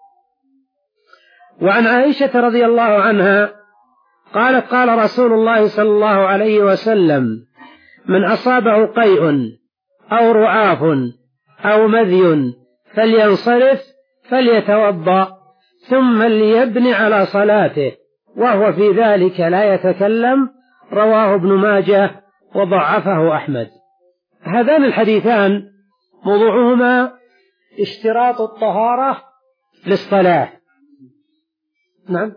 وعن عائشة رضي الله عنها قالت: قال رسول الله صلى الله عليه وسلم: من أصابه قيء أو رعاف أو مذي فلينصرف فليتوضأ ثم ليبني على صلاته وهو في ذلك لا يتكلم. رواه ابن ماجه وضعفه أحمد. هذان الحديثان موضوعهما اشتراط الطهارة للصلاة. نعم،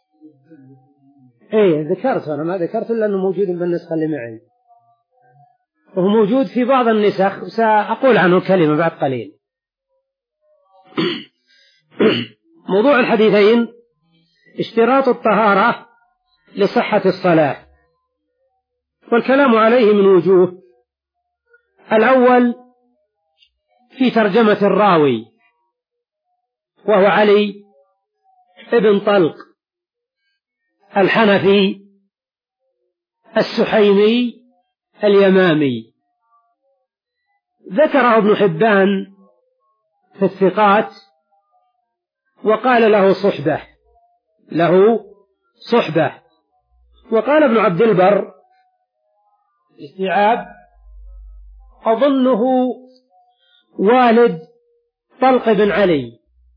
ايه ذكرت، أنا ما ذكرت لأنه موجود بالنسخة اللي معي، وهو موجود في بعض النسخ، سأقول عنه كلمة بعد قليل. موضوع الحديثين اشتراط الطهارة لصحة الصلاة، والكلام عليه من وجوه. الأول في ترجمة الراوي، وهو علي ابن طلق الحنفي السحيمي اليمامي. ذكره ابن حبان في الثقات وقال له صحبة له صحبة وقال ابن عبد البر استيعاب: أظنه والد طلق بن علي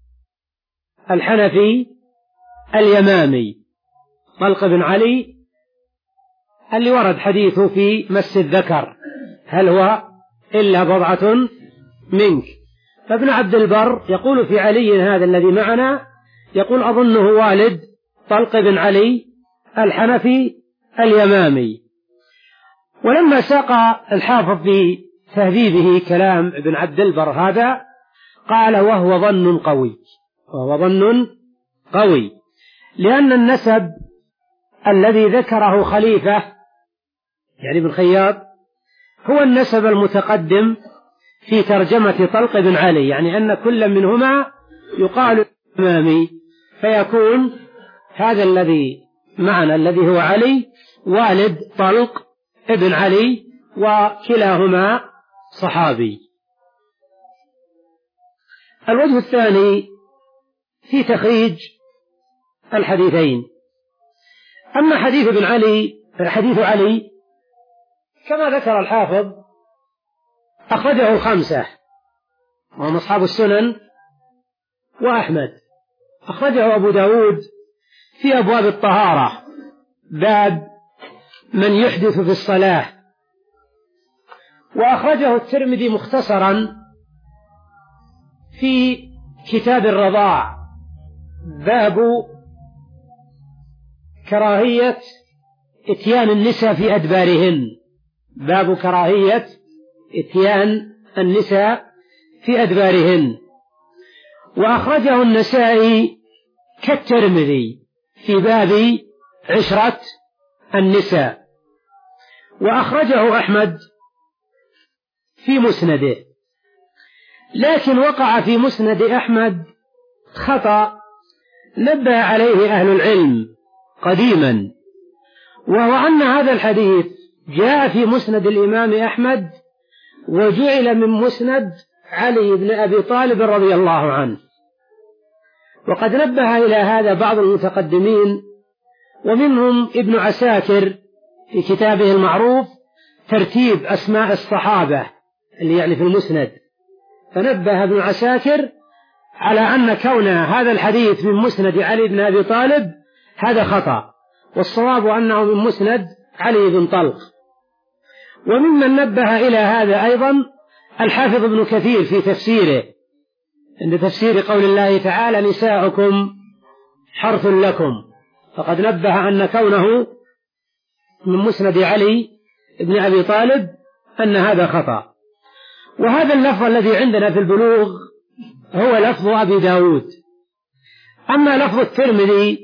الحنفي اليمامي. طلق بن علي اللي ورد حديثه في مس الذكر: هل هو إلا بضعة منك. فابن عبد البر يقول في علي هذا الذي معنا، يقول: أظنه والد طلق بن علي الحنفي اليمامي. ولما ساق الحافظ في تهذيبه كلام ابن عبد البر هذا، قال وهو ظن قوي، وهو ظن قوي، لأن النسب الذي ذكره خليفة يعني ابن خياط هو النسب المتقدم في ترجمة طلق بن علي، يعني أن كل منهما يقال إمامي، فيكون هذا الذي معنا الذي هو علي والد طلق ابن علي، وكلاهما صحابي. الوجه الثاني في تخريج الحديثين. أما حديث ابن علي حديث علي كما ذكر الحافظ أخرجه الخمسة وهم أصحاب السنن وأحمد. أخرجه أبو داود في أبواب الطهارة باب من يحدث في الصلاة، وأخرجه الترمذي مختصرا في كتاب الرضاع باب كراهية إتيان النساء في أدبارهن، باب كراهية إتيان النساء في أدبارهن. وأخرجه النسائي كالترمذي في باب عشرة النساء. وأخرجه أحمد في مسنده، لكن وقع في مسند أحمد خطأ نبه عليه أهل العلم قديما، وهو أن هذا الحديث جاء في مسند الإمام أحمد وجعل من مسند علي بن أبي طالب رضي الله عنه. وقد نبه إلى هذا بعض المتقدمين، ومنهم ابن عساكر في كتابه المعروف ترتيب أسماء الصحابة اللي يعني في المسند، فنبه ابن عساكر على أن كون هذا الحديث من مسند علي بن أبي طالب هذا خطأ، والصواب أنه من مسند علي بن طلق. وممن نبه إلى هذا أيضا الحافظ ابن كثير في تفسيره عند تفسير قول الله تعالى نساؤكم حرث لكم، فقد نبه أن كونه من مسند علي بن أبي طالب أن هذا خطأ. وهذا اللفظ الذي عندنا في البلوغ هو لفظ أبي داود. أما لفظ الترمذي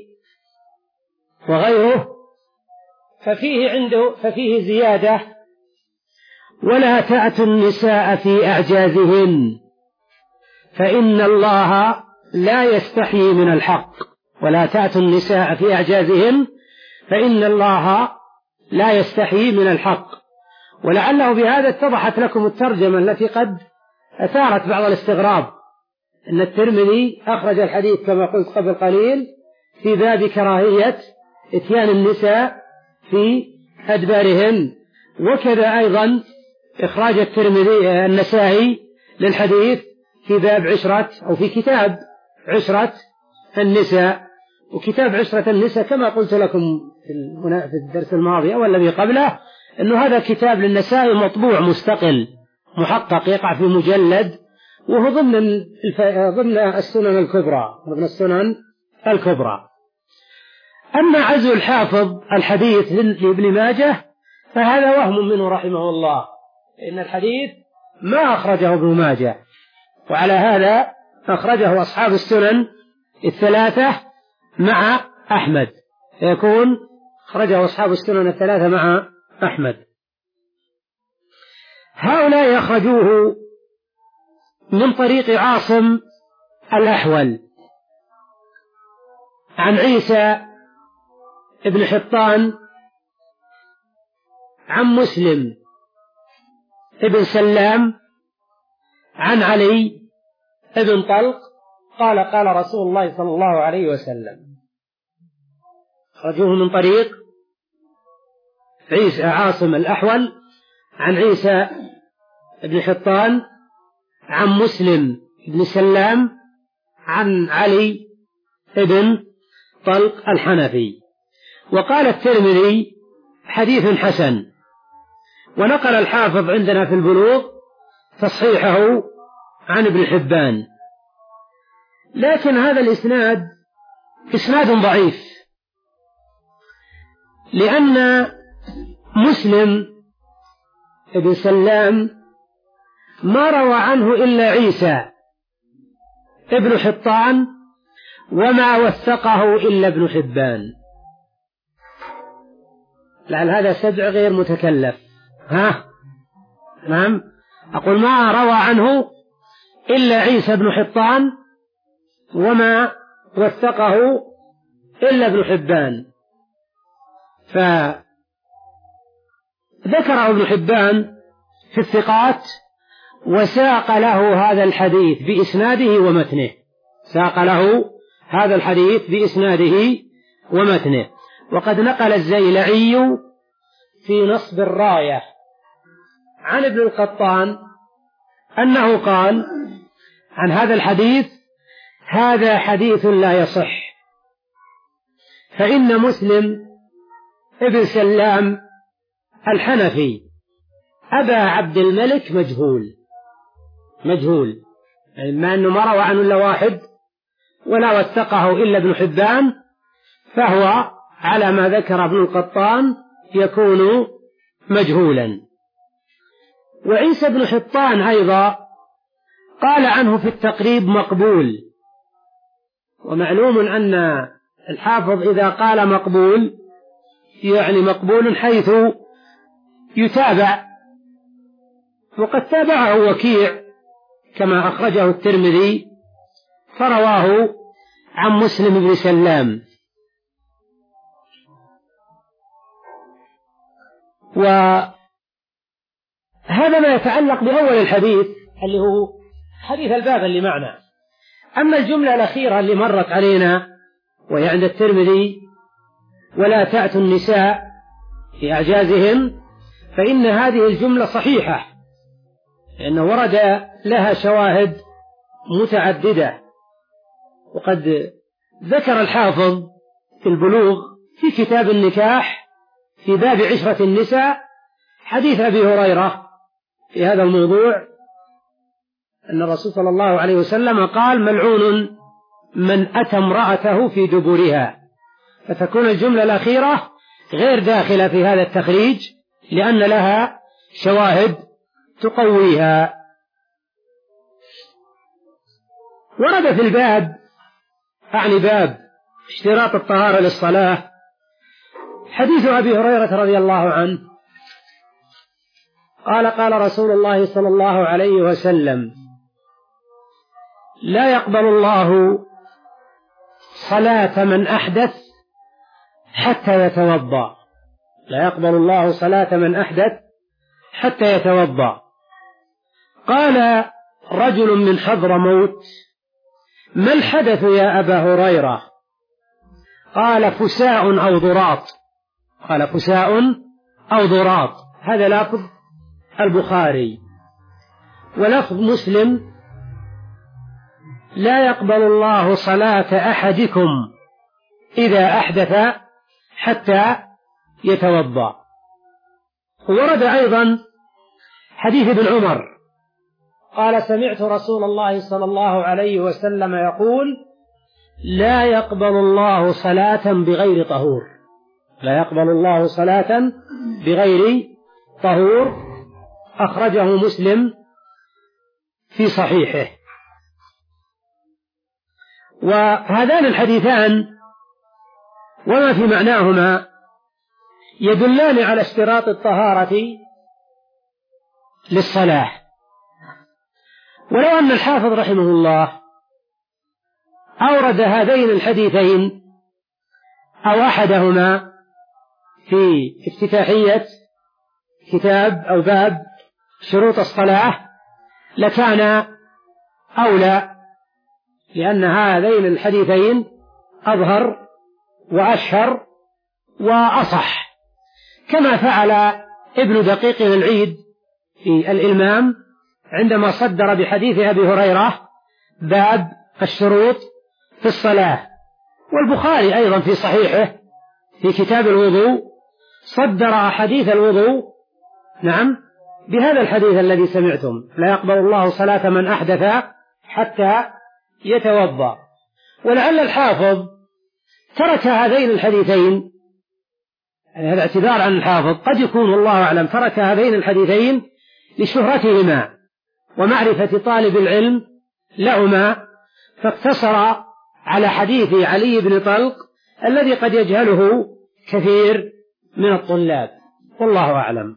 وغيره ففيه عنده ففيه زيادة ولا تأتوا النساء في أعجازهن فإن الله لا يستحيي من الحق، ولا تأتوا النساء في أعجازهن فإن الله لا يستحيي من الحق. ولعله بهذا اتضحت لكم الترجمة التي قد أثارت بعض الاستغراب، أن الترمذي أخرج الحديث كما قلت قبل قليل في باب كراهية إتيان النساء في أدبارهن، وكذا أيضا إخراج الترمذي النسائي للحديث في باب عشرة أو في كتاب عشرة النساء. وكتاب عشرة النساء كما قلت لكم في الدرس الماضي أو الذي قبله أنه هذا كتاب للنسائي مطبوع مستقل محقق يقع في مجلد، وهو ضمن الف... ضمن السنن الكبرى ضمن السنن الكبرى. أما عزو الحافظ الحديث لابن ماجه فهذا وهم منه رحمه الله، إن الحديث ما أخرجه ابن ماجه، وعلى هذا أخرجه أصحاب السنن الثلاثة مع أحمد، يكون أخرجه أصحاب السنن الثلاثة مع أحمد. هؤلاء أخرجوه من طريق عاصم الأحول عن عيسى ابن حطان عن مسلم ابن سلام عن علي ابن طلق قال قال رسول الله صلى الله عليه وسلم. أخرجوه من طريق عيسى عاصم الأحول عن عيسى ابن حطان عن مسلم ابن سلام عن علي ابن طلق الحنفي. وقال الترمذي حديث حسن، ونقل الحافظ عندنا في البلوغ تصحيحه عن ابن حبان، لكن هذا الإسناد إسناد ضعيف، لأن مسلم ابن سلام ما روى عنه إلا عيسى ابن حطان وما وثقه إلا ابن حبان. لعل هذا سبع غير متكلف. ها نعم، أقول ما روى عنه إلا عيسى بن حطان وما وثقه إلا ابن حبان. فذكر ابن حبان في الثقات وساق له هذا الحديث بإسناده ومتنه، ساق له هذا الحديث بإسناده ومتنه. وقد نقل الزيلعي في نصب الراية عن ابن القطان أنه قال عن هذا الحديث: هذا حديث لا يصح، فإن مسلم ابن سلام الحنفي أبا عبد الملك مجهول مجهول يعني ما أنه ما روى عنه إلا واحد ولا وثقه إلا ابن حبان، فهو على ما ذكر ابن القطان يكون مجهولا. وعيسى بن حطان أيضا قال عنه في التقريب مقبول، ومعلوم أن الحافظ إذا قال مقبول يعني مقبول حيث يتابع، وقد تابعه وكيع كما أخرجه الترمذي فرواه عن مسلم بن سلام. وهذا ما يتعلق بأول الحديث اللي هو حديث الباب اللي معنا. أما الجملة الأخيرة اللي مرت علينا وهي عند الترمذي: ولا تأتوا النساء في أعجازهن، فإن هذه الجملة صحيحة لأنه ورد لها شواهد متعددة. وقد ذكر الحافظ في البلوغ في كتاب النكاح في باب عشرة النساء حديث أبي هريرة في هذا الموضوع، أن الرسول صلى الله عليه وسلم قال: ملعون من أتى امرأته في دبرها. فتكون الجملة الأخيرة غير داخلة في هذا التخريج لأن لها شواهد تقويها. ورد في الباب، أعني باب اشتراط الطهارة للصلاة، حديث أبي هريرة رضي الله عنه قال: قال رسول الله صلى الله عليه وسلم: لا يقبل الله صلاة من أحدث حتى يتوضأ. لا يقبل الله صلاة من أحدث حتى يتوضأ. قال رجل من حضرموت: ما الحدث يا أبا هريرة؟ قال: فساء أو ضراط. قال: فساء أو ضراط. هذا لفظ البخاري. ولفظ مسلم: لا يقبل الله صلاة أحدكم إذا أحدث حتى يتوضأ. ورد أيضا حديث ابن عمر قال: سمعت رسول الله صلى الله عليه وسلم يقول: لا يقبل الله صلاة بغير طهور. لا يقبل الله صلاة بغير طهور. أخرجه مسلم في صحيحه. وهذان الحديثان وما في معناهما يدلان على اشتراط الطهارة للصلاة. ولو أن الحافظ رحمه الله أورد هذين الحديثين أو أحدهما في افتتاحية كتاب أو باب شروط الصلاة لكان أولى، لأن هذين الحديثين أظهر وأشهر وأصح، كما فعل ابن دقيق العيد في الإلمام عندما صدر بحديث أبي هريرة باب الشروط في الصلاة. والبخاري أيضا في صحيحه في كتاب الوضوء صدر حديث الوضوء نعم بهذا الحديث الذي سمعتم: لا يقبل الله صلاة من أحدث حتى يتوضأ. ولعل الحافظ ترك هذين الحديثين، يعني هذا اعتذار عن الحافظ، قد يكون والله أعلم ترك هذين الحديثين لشهرتهما ومعرفة طالب العلم لهما، فاقتصر على حديث علي بن طلق الذي قد يجهله كثير من الطلاب، والله أعلم.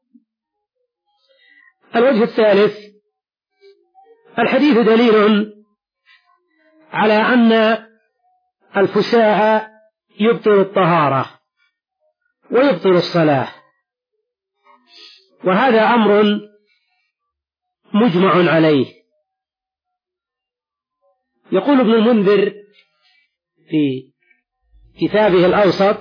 الوجه الثالث: الحديث دليل على أن الفساء يبطل الطهارة ويبطل الصلاة، وهذا أمر مجمع عليه. يقول ابن المنذر في كتابه الأوسط: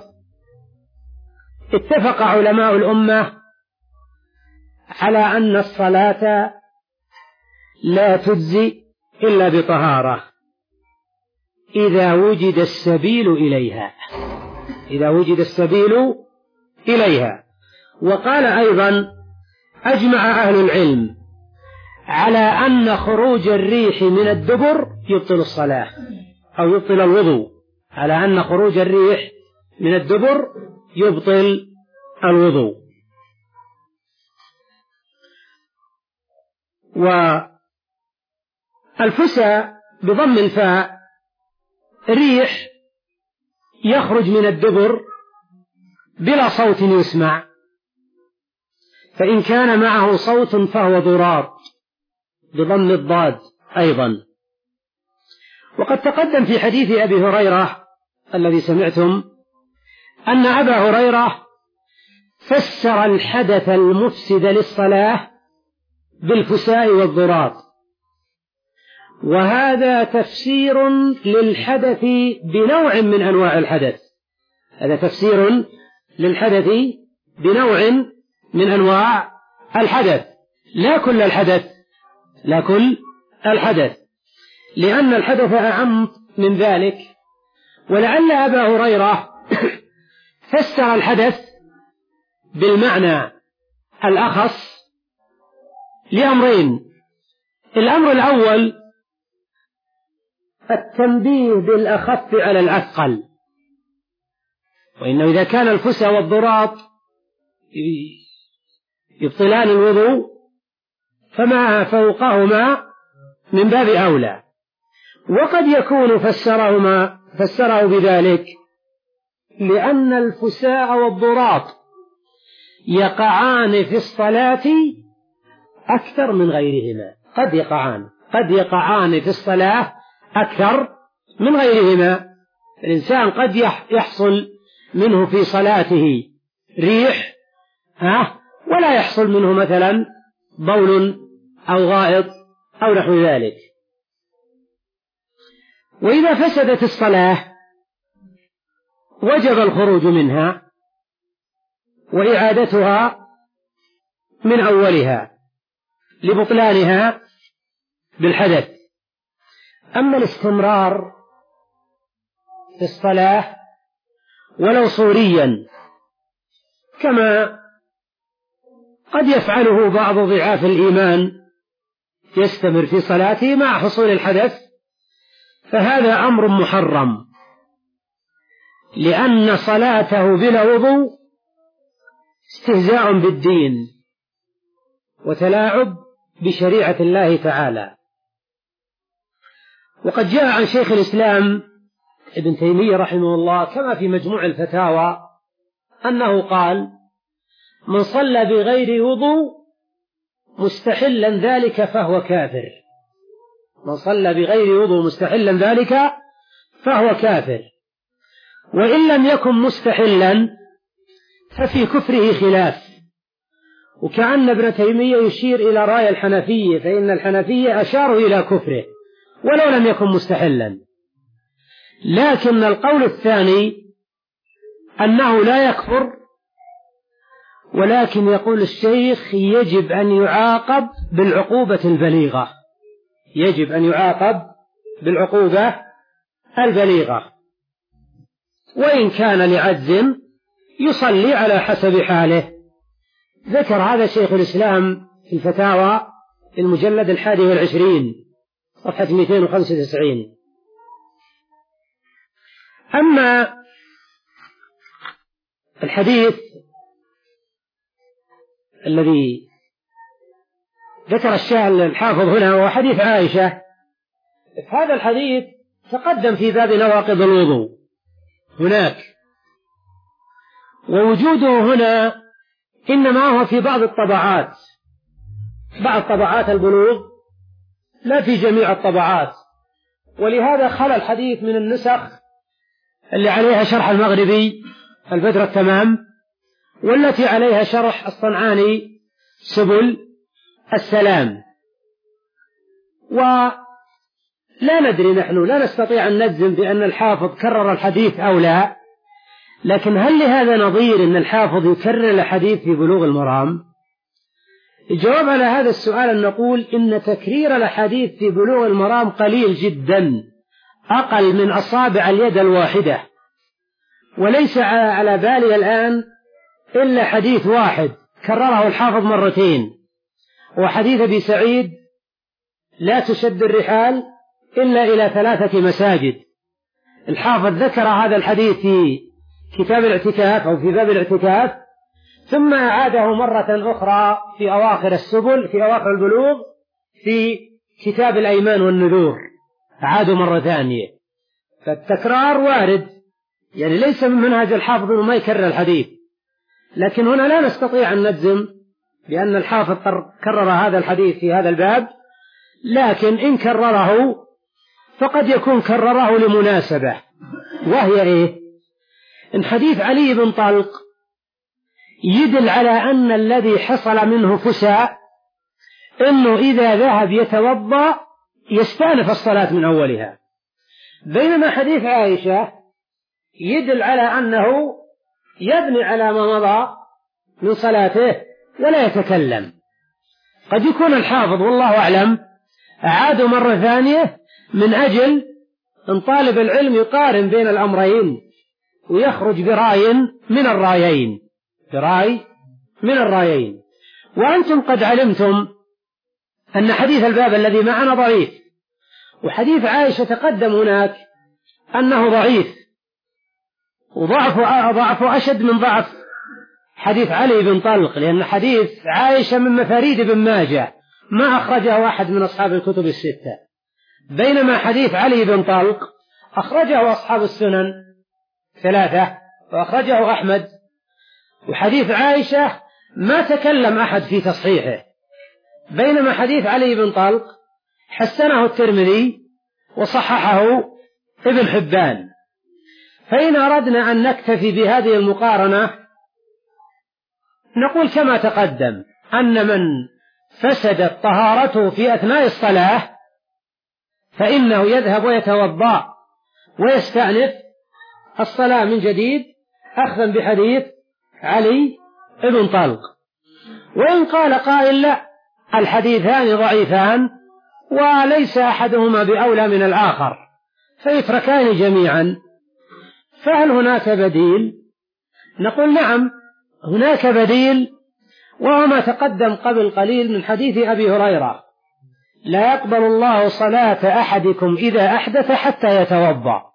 اتفق علماء الأمة على أن الصلاة لا تجزي إلا بطهارة إذا وجد السبيل إليها، إذا وجد السبيل إليها. وقال أيضا: أجمع أهل العلم على أن خروج الريح من الدبر يبطل الصلاة أو يبطل الوضوء، على أن خروج الريح من الدبر يبطل الوضوء. والفساء بضم الفاء ريح يخرج من الدبر بلا صوت يسمع، فإن كان معه صوت فهو ضراب بضم الضاد أيضا. وقد تقدم في حديث أبي هريرة الذي سمعتم أن أبا هريرة فسر الحدث المفسد للصلاة بالفساء والضراب، وهذا تفسير للحدث بنوع من أنواع الحدث، هذا تفسير للحدث بنوع من أنواع الحدث، لا كل الحدث، لا كل الحدث، لأن الحدث أعم من ذلك. ولعل أبا هريرة فسر الحدث بالمعنى الأخص لأمرين: الأمر الأول التنبيه بالأخف على الأثقل، وإنه إذا كان الفساء والضراب يبطلان الوضوء فما فوقهما من باب أولى. وقد يكون فسرهما فسره بذلك لأن الفساء والضراب يقعان في الصلاة أكثر من غيرهما، قد يقعان قد يقعان في الصلاة أكثر من غيرهما. الإنسان قد يحصل منه في صلاته ريح ها ولا يحصل منه مثلا بول أو غائط أو نحو ذلك. وإذا فسدت الصلاة وجب الخروج منها وإعادتها من أولها لبطلانها بالحدث. أما الاستمرار في الصلاة ولو صوريا كما قد يفعله بعض ضعاف الإيمان، يستمر في صلاته مع حصول الحدث، فهذا أمر محرم، لأن صلاته بلا وضوء استهزاء بالدين وتلاعب بشريعة الله تعالى. وقد جاء عن شيخ الإسلام ابن تيمية رحمه الله كما في مجموع الفتاوى أنه قال: من صلى بغير وضوء مستحلا ذلك فهو كافر، من صلى بغير وضوء مستحلا ذلك فهو كافر، وإن لم يكن مستحلا ففي كفره خلاف. وكأن ابن تيمية يشير إلى رأي الحنفية، فإن الحنفية أشاروا إلى كفره ولو لم يكن مستحلا. لكن القول الثاني أنه لا يكفر، ولكن يقول الشيخ يجب أن يعاقب بالعقوبة البليغة، يجب أن يعاقب بالعقوبة البليغة، وإن كان لعجز يصلي على حسب حاله. ذكر هذا شيخ الإسلام في الفتاوى في المجلد الحادي والعشرين صفحة مئتين وخمسة وتسعين. أما الحديث الذي ذكر الشاعر الحافظ هنا هو حديث عائشة هذا الحديث تقدم في باب نواقض الوضوء هناك، ووجوده هنا إنما هو في بعض الطبعات، بعض طبعات البلوغ، لا في جميع الطبعات، ولهذا خلى الحديث من النسخ اللي عليها شرح المغربي البدر التمام، والتي عليها شرح الصنعاني سبل السلام. ولا ندري نحن، لا نستطيع أن نجزم بأن الحافظ كرر الحديث أو لا، لكن هل لهذا نظير أن الحافظ يكرر الحديث في بلوغ المرام؟ الجواب على هذا السؤال أن نقول إن تكرير الحديث في بلوغ المرام قليل جدا، أقل من أصابع اليد الواحدة، وليس على بالي الآن إلا حديث واحد كرره الحافظ مرتين، وحديث أبي سعيد لا تشد الرحال إلا إلى ثلاثة مساجد. الحافظ ذكر هذا الحديث في كتاب الاعتكاف أو في باب الاعتكاف، ثم أعاده مرة أخرى في أواخر السبل، في أواخر البلوغ، في كتاب الأيمان والنذور، أعاده مرة ثانية. فالتكرار وارد، يعني ليس من منهج الحافظ أنه ما يكرر الحديث، لكن هنا لا نستطيع أن نجزم بأن الحافظ كرر هذا الحديث في هذا الباب، لكن إن كرره فقد يكون كرره لمناسبة، وهي إيه؟ إن حديث علي بن طلق يدل على أن الذي حصل منه فساء إنه إذا ذهب يتوضأ يستأنف الصلاة من أولها، بينما حديث عائشة يدل على أنه يبني على ما مضى من صلاته ولا يتكلم. قد يكون الحافظ والله أعلم أعاده مرة ثانية من أجل أن طالب العلم يقارن بين الأمرين ويخرج برأي من الرأيين، برأي من الرأيين. وأنتم قد علمتم أن حديث الباب الذي معنا ضعيف، وحديث عائشة تقدم هناك أنه ضعيف، وضعفه ضعف أشد من ضعف حديث علي بن طلق، لأن حديث عائشة من مفاريد ابن ماجه ما أخرجه أحد من أصحاب الكتب الستة، بينما حديث علي بن طلق أخرجه أصحاب السنن ثلاثة وأخرجه أحمد، وحديث عائشة ما تكلم أحد في تصحيحه، بينما حديث علي بن طلق حسنه الترمذي وصححه ابن حبان. فإن أردنا أن نكتفي بهذه المقارنة نقول كما تقدم أن من فسدت طهارته في أثناء الصلاة فإنه يذهب ويتوضأ ويستأنف الصلاة من جديد أخذا بحديث علي بن طلق. وإن قال قائل لا، الحديثان ضعيفان وليس أحدهما بأولى من الآخر فيتركان جميعا، فهل هناك بديل؟ نقول نعم هناك بديل، وهو ما تقدم قبل قليل من حديث أبي هريرة: لا يقبل الله صلاة أحدكم إذا أحدث حتى يتوضأ.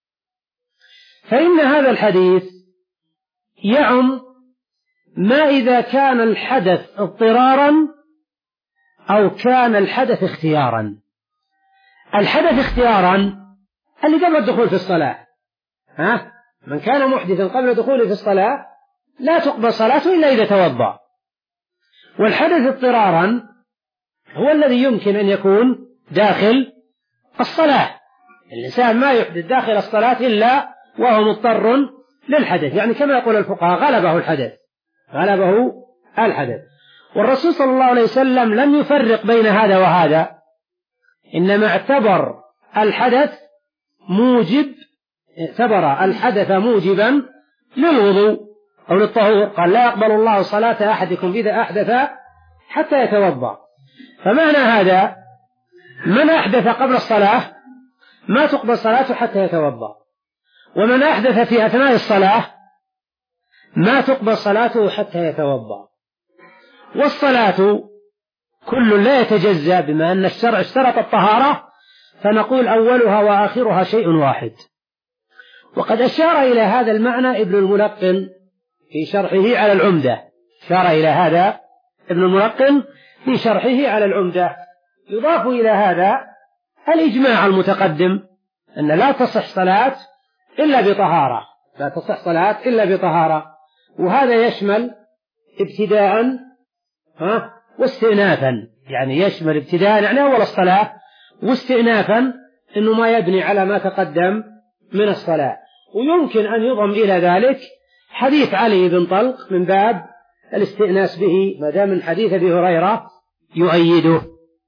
فإن هذا الحديث يعم ما إذا كان الحدث اضطرارا أو كان الحدث اختيارا. الحدث اختيارا اللي قبل الدخول في الصلاة، ها؟ من كان محدثا قبل دخوله في الصلاة لا تقبل صلاته إلا إذا توضأ. والحدث اضطرارا هو الذي يمكن أن يكون داخل الصلاة، الإنسان ما يحدث داخل الصلاة إلا وهو مضطر للحدث، يعني كما يقول الفقهاء غلبه الحدث، غلبه الحدث. والرسول صلى الله عليه وسلم لم يفرق بين هذا وهذا، إنما اعتبر الحدث موجب، اعتبر الحدث موجبا للوضوء أو للطهور، قال: لا يقبل الله صلاة أحدكم إذا أحدث حتى يتوضأ. فمعنى هذا من أحدث قبل الصلاة ما تقبل صلاته حتى يتوضأ، ومن أحدث في أثناء الصلاة ما تقبل صلاته حتى يتوضأ. والصلاة كل لا يتجزأ، بما أن الشرع اشترط الطهارة فنقول أولها وآخرها شيء واحد. وقد أشار إلى هذا المعنى ابن الملقن في شرحه على العمدة، أشار إلى هذا ابن الملقن في شرحه على العمدة. يضاف إلى هذا الإجماع المتقدم أن لا تصح صلاة إلا بطهارة، لا تصح صلاة إلا بطهارة، وهذا يشمل ابتداء ها واستئنافا، يعني يشمل ابتداء يعني أول الصلاة، واستئنافا إنه ما يبني على ما تقدم من الصلاة. ويمكن أن يضم إلى ذلك حديث علي بن طلق من باب الاستئناس به، ما دام من حديث أبي هريرة يؤيده.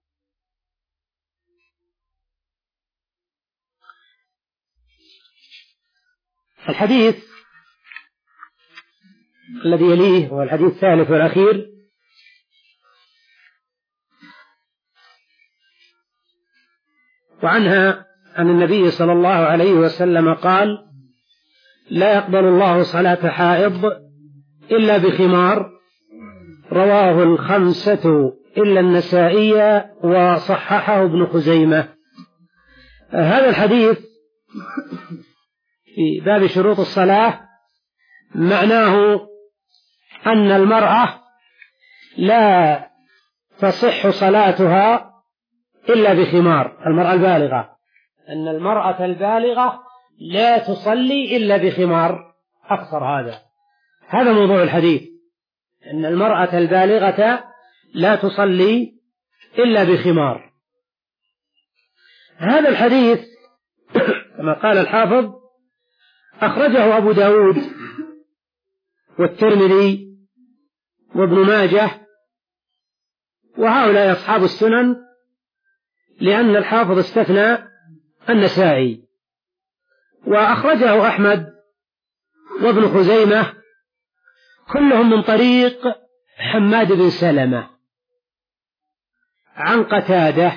الحديث الذي يليه هو الحديث الثالث والأخير، وعنها عن النبي صلى الله عليه وسلم قال: لا يقبل الله صلاة حائض إلا بخمار، رواه الخمسة إلا النسائي وصححه ابن خزيمة. هذا الحديث في باب شروط الصلاة معناه أن المرأة لا تصح صلاتها إلا بخمار، المرأة البالغة، أن المرأة البالغة لا تصلي إلا بخمار، أكثر هذا هذا موضوع الحديث، أن المرأة البالغة لا تصلي إلا بخمار. هذا الحديث كما قال الحافظ أخرجه أبو داود والترمذي وابن ماجه، وهؤلاء أصحاب السنن، لأن الحافظ استثنى النسائي، وأخرجه أحمد وابن خزيمة كلهم من طريق حماد بن سلمة عن قتادة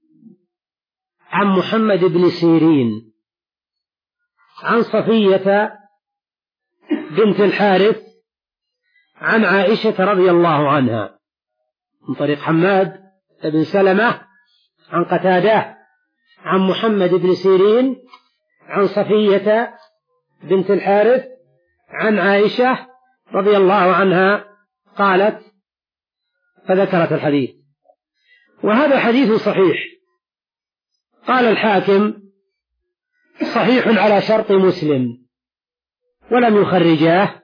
عن محمد بن سيرين عن صفية بنت الحارث عن عائشة رضي الله عنها، من طريق حماد بن سلمة عن قتادة عن محمد بن سيرين عن صفية بنت الحارث عن عائشة رضي الله عنها قالت، فذكرت الحديث. وهذا حديث صحيح، قال الحاكم صحيح على شرط مسلم ولم يخرجاه،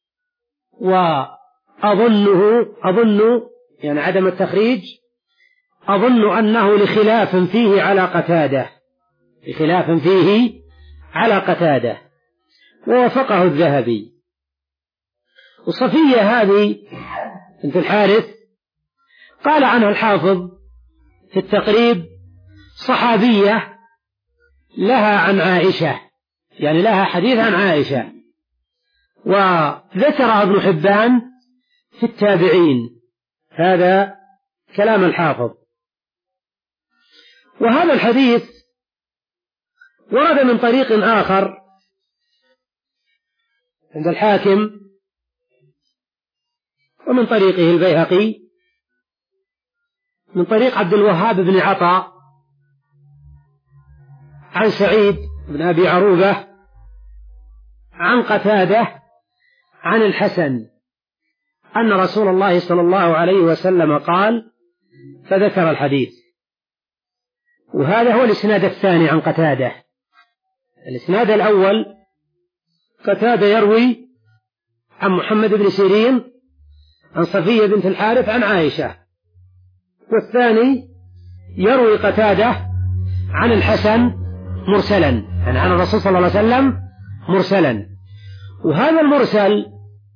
وأظنه أظن يعني عدم التخريج أظن أنه لخلاف فيه على قتادة، لخلاف فيه على قتادة، ووافقه الذهبي. وصفية هذه بنت الحارث قال عنها الحافظ في التقريب صحابية لها عن عائشة، يعني لها حديث عن عائشة، وذكرها ابن حبان في التابعين، هذا كلام الحافظ. وهذا الحديث ورد من طريق آخر عند الحاكم ومن طريقه البيهقي من طريق عبد الوهاب بن عطاء عن سعيد بن أبي عروبة عن قتادة عن الحسن أن رسول الله صلى الله عليه وسلم قال، فذكر الحديث. وهذا هو الإسناد الثاني عن قتادة. الإسناد الأول قتادة يروي عن محمد بن سيرين عن صفية بنت الحارث عن عائشة، والثاني يروي قتادة عن الحسن مرسلا، يعني عن الرسول صلى الله عليه وسلم مرسلا. وهذا المرسل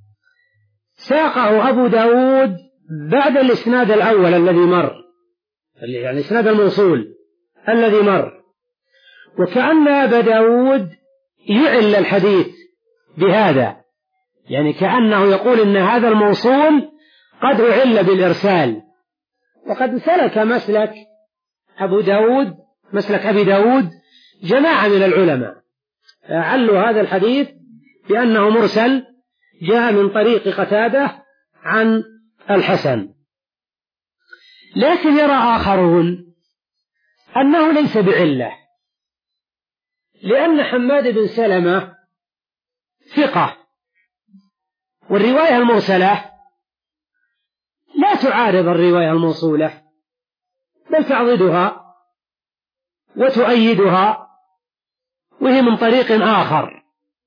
ساقه أبو داود بعد الإسناد الأول الذي مر، يعني الإسناد الموصول الذي مر، وكأن أبا داود يعل الحديث بهذا، يعني كأنه يقول إن هذا الموصول قد أعل بالإرسال. وقد سلك مسلك أبو داود مسلك أبي داود جماعة من العلماء علوا هذا الحديث بأنه مرسل جاء من طريق قتادة عن الحسن. لكن يرى آخرون أنه ليس بعلة، لأن حماد بن سلمة ثقة، والرواية المرسلة لا تعارض الرواية الموصولة بل تعضدها، وتؤيدها، وهي من طريق آخر،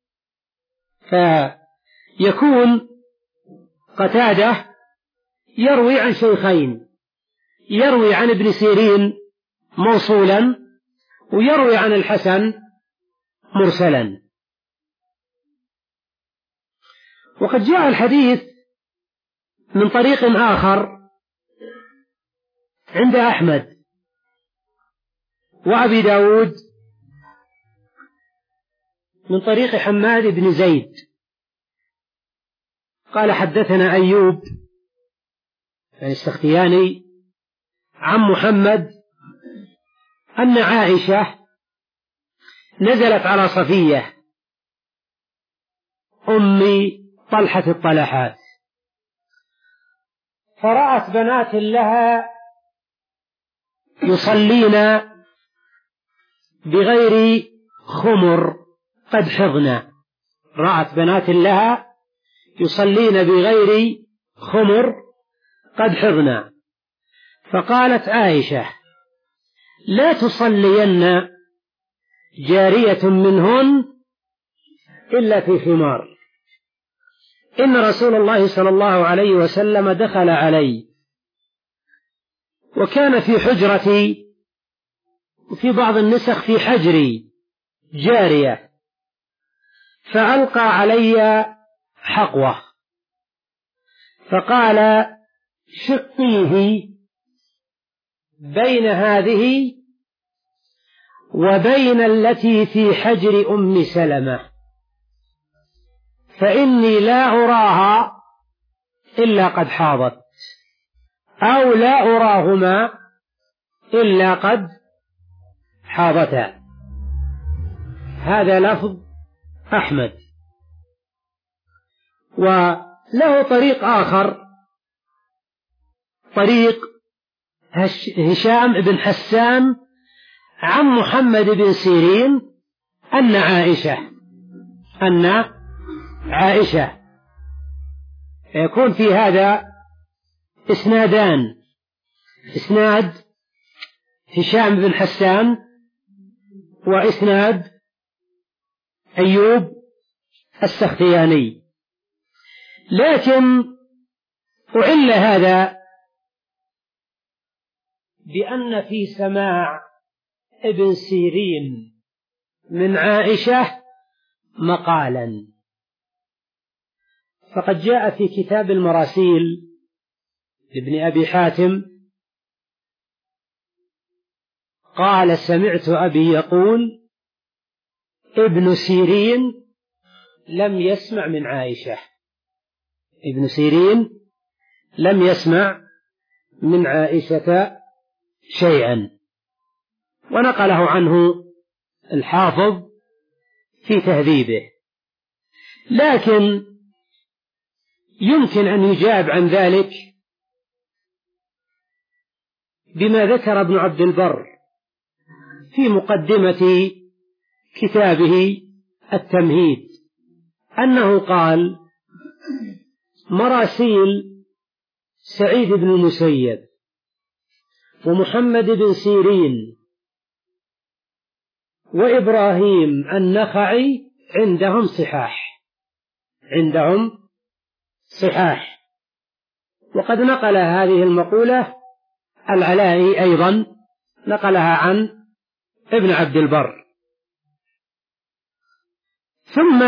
فيكون قتادة يروي عن شيخين، يروي عن ابن سيرين موصولا، ويروي عن الحسن مرسلا. وقد جاء الحديث من طريق آخر عند أحمد وأبي داود من طريق حماد بن زيد قال حدثنا أيوب يعني السختياني عن محمد أن عائشة نزلت على صفية أم طلحة الطلحات، فرأت بنات لها يصلين بغير خمر قد حضن، رأت بنات لها يصلين بغير خمر قد حضن، فقالت عائشة لا تصلين جارية منهن إلا في خمار، إن رسول الله صلى الله عليه وسلم دخل علي وكان في حجرتي وفي بعض النسخ في حجري جارية، فألقى علي حقوة فقال شقيه بين هذه وبين التي في حجر أم سلمة، فإني لا أراها إلا قد حاضت، أو لا أراهما إلا قد حاضتا. هذا لفظ أحمد. وله طريق آخر، طريق هشام بن حسان عن محمد بن سيرين أن عائشة أن عائشة يكون في هذا إسنادان، إسناد هشام بن حسان وإسناد أيوب السختياني، لكن أعل هذا بأن في سماع ابن سيرين من عائشة مقالا، فقد جاء في كتاب المراسيل لابن أبي حاتم قال سمعت أبي يقول ابن سيرين لم يسمع من عائشة، ابن سيرين لم يسمع من عائشة شيئا، ونقله عنه الحافظ في تهذيبه، لكن يمكن أن يجاب عن ذلك بما ذكر ابن عبد البر في مقدمة كتابه التمهيد، أنه قال مراسيل سعيد بن المسيب ومحمد بن سيرين وإبراهيم النخعي عندهم صحاح، عندهم صحاح. وقد نقل هذه المقولة العلائي أيضا نقلها عن ابن عبد البر. ثم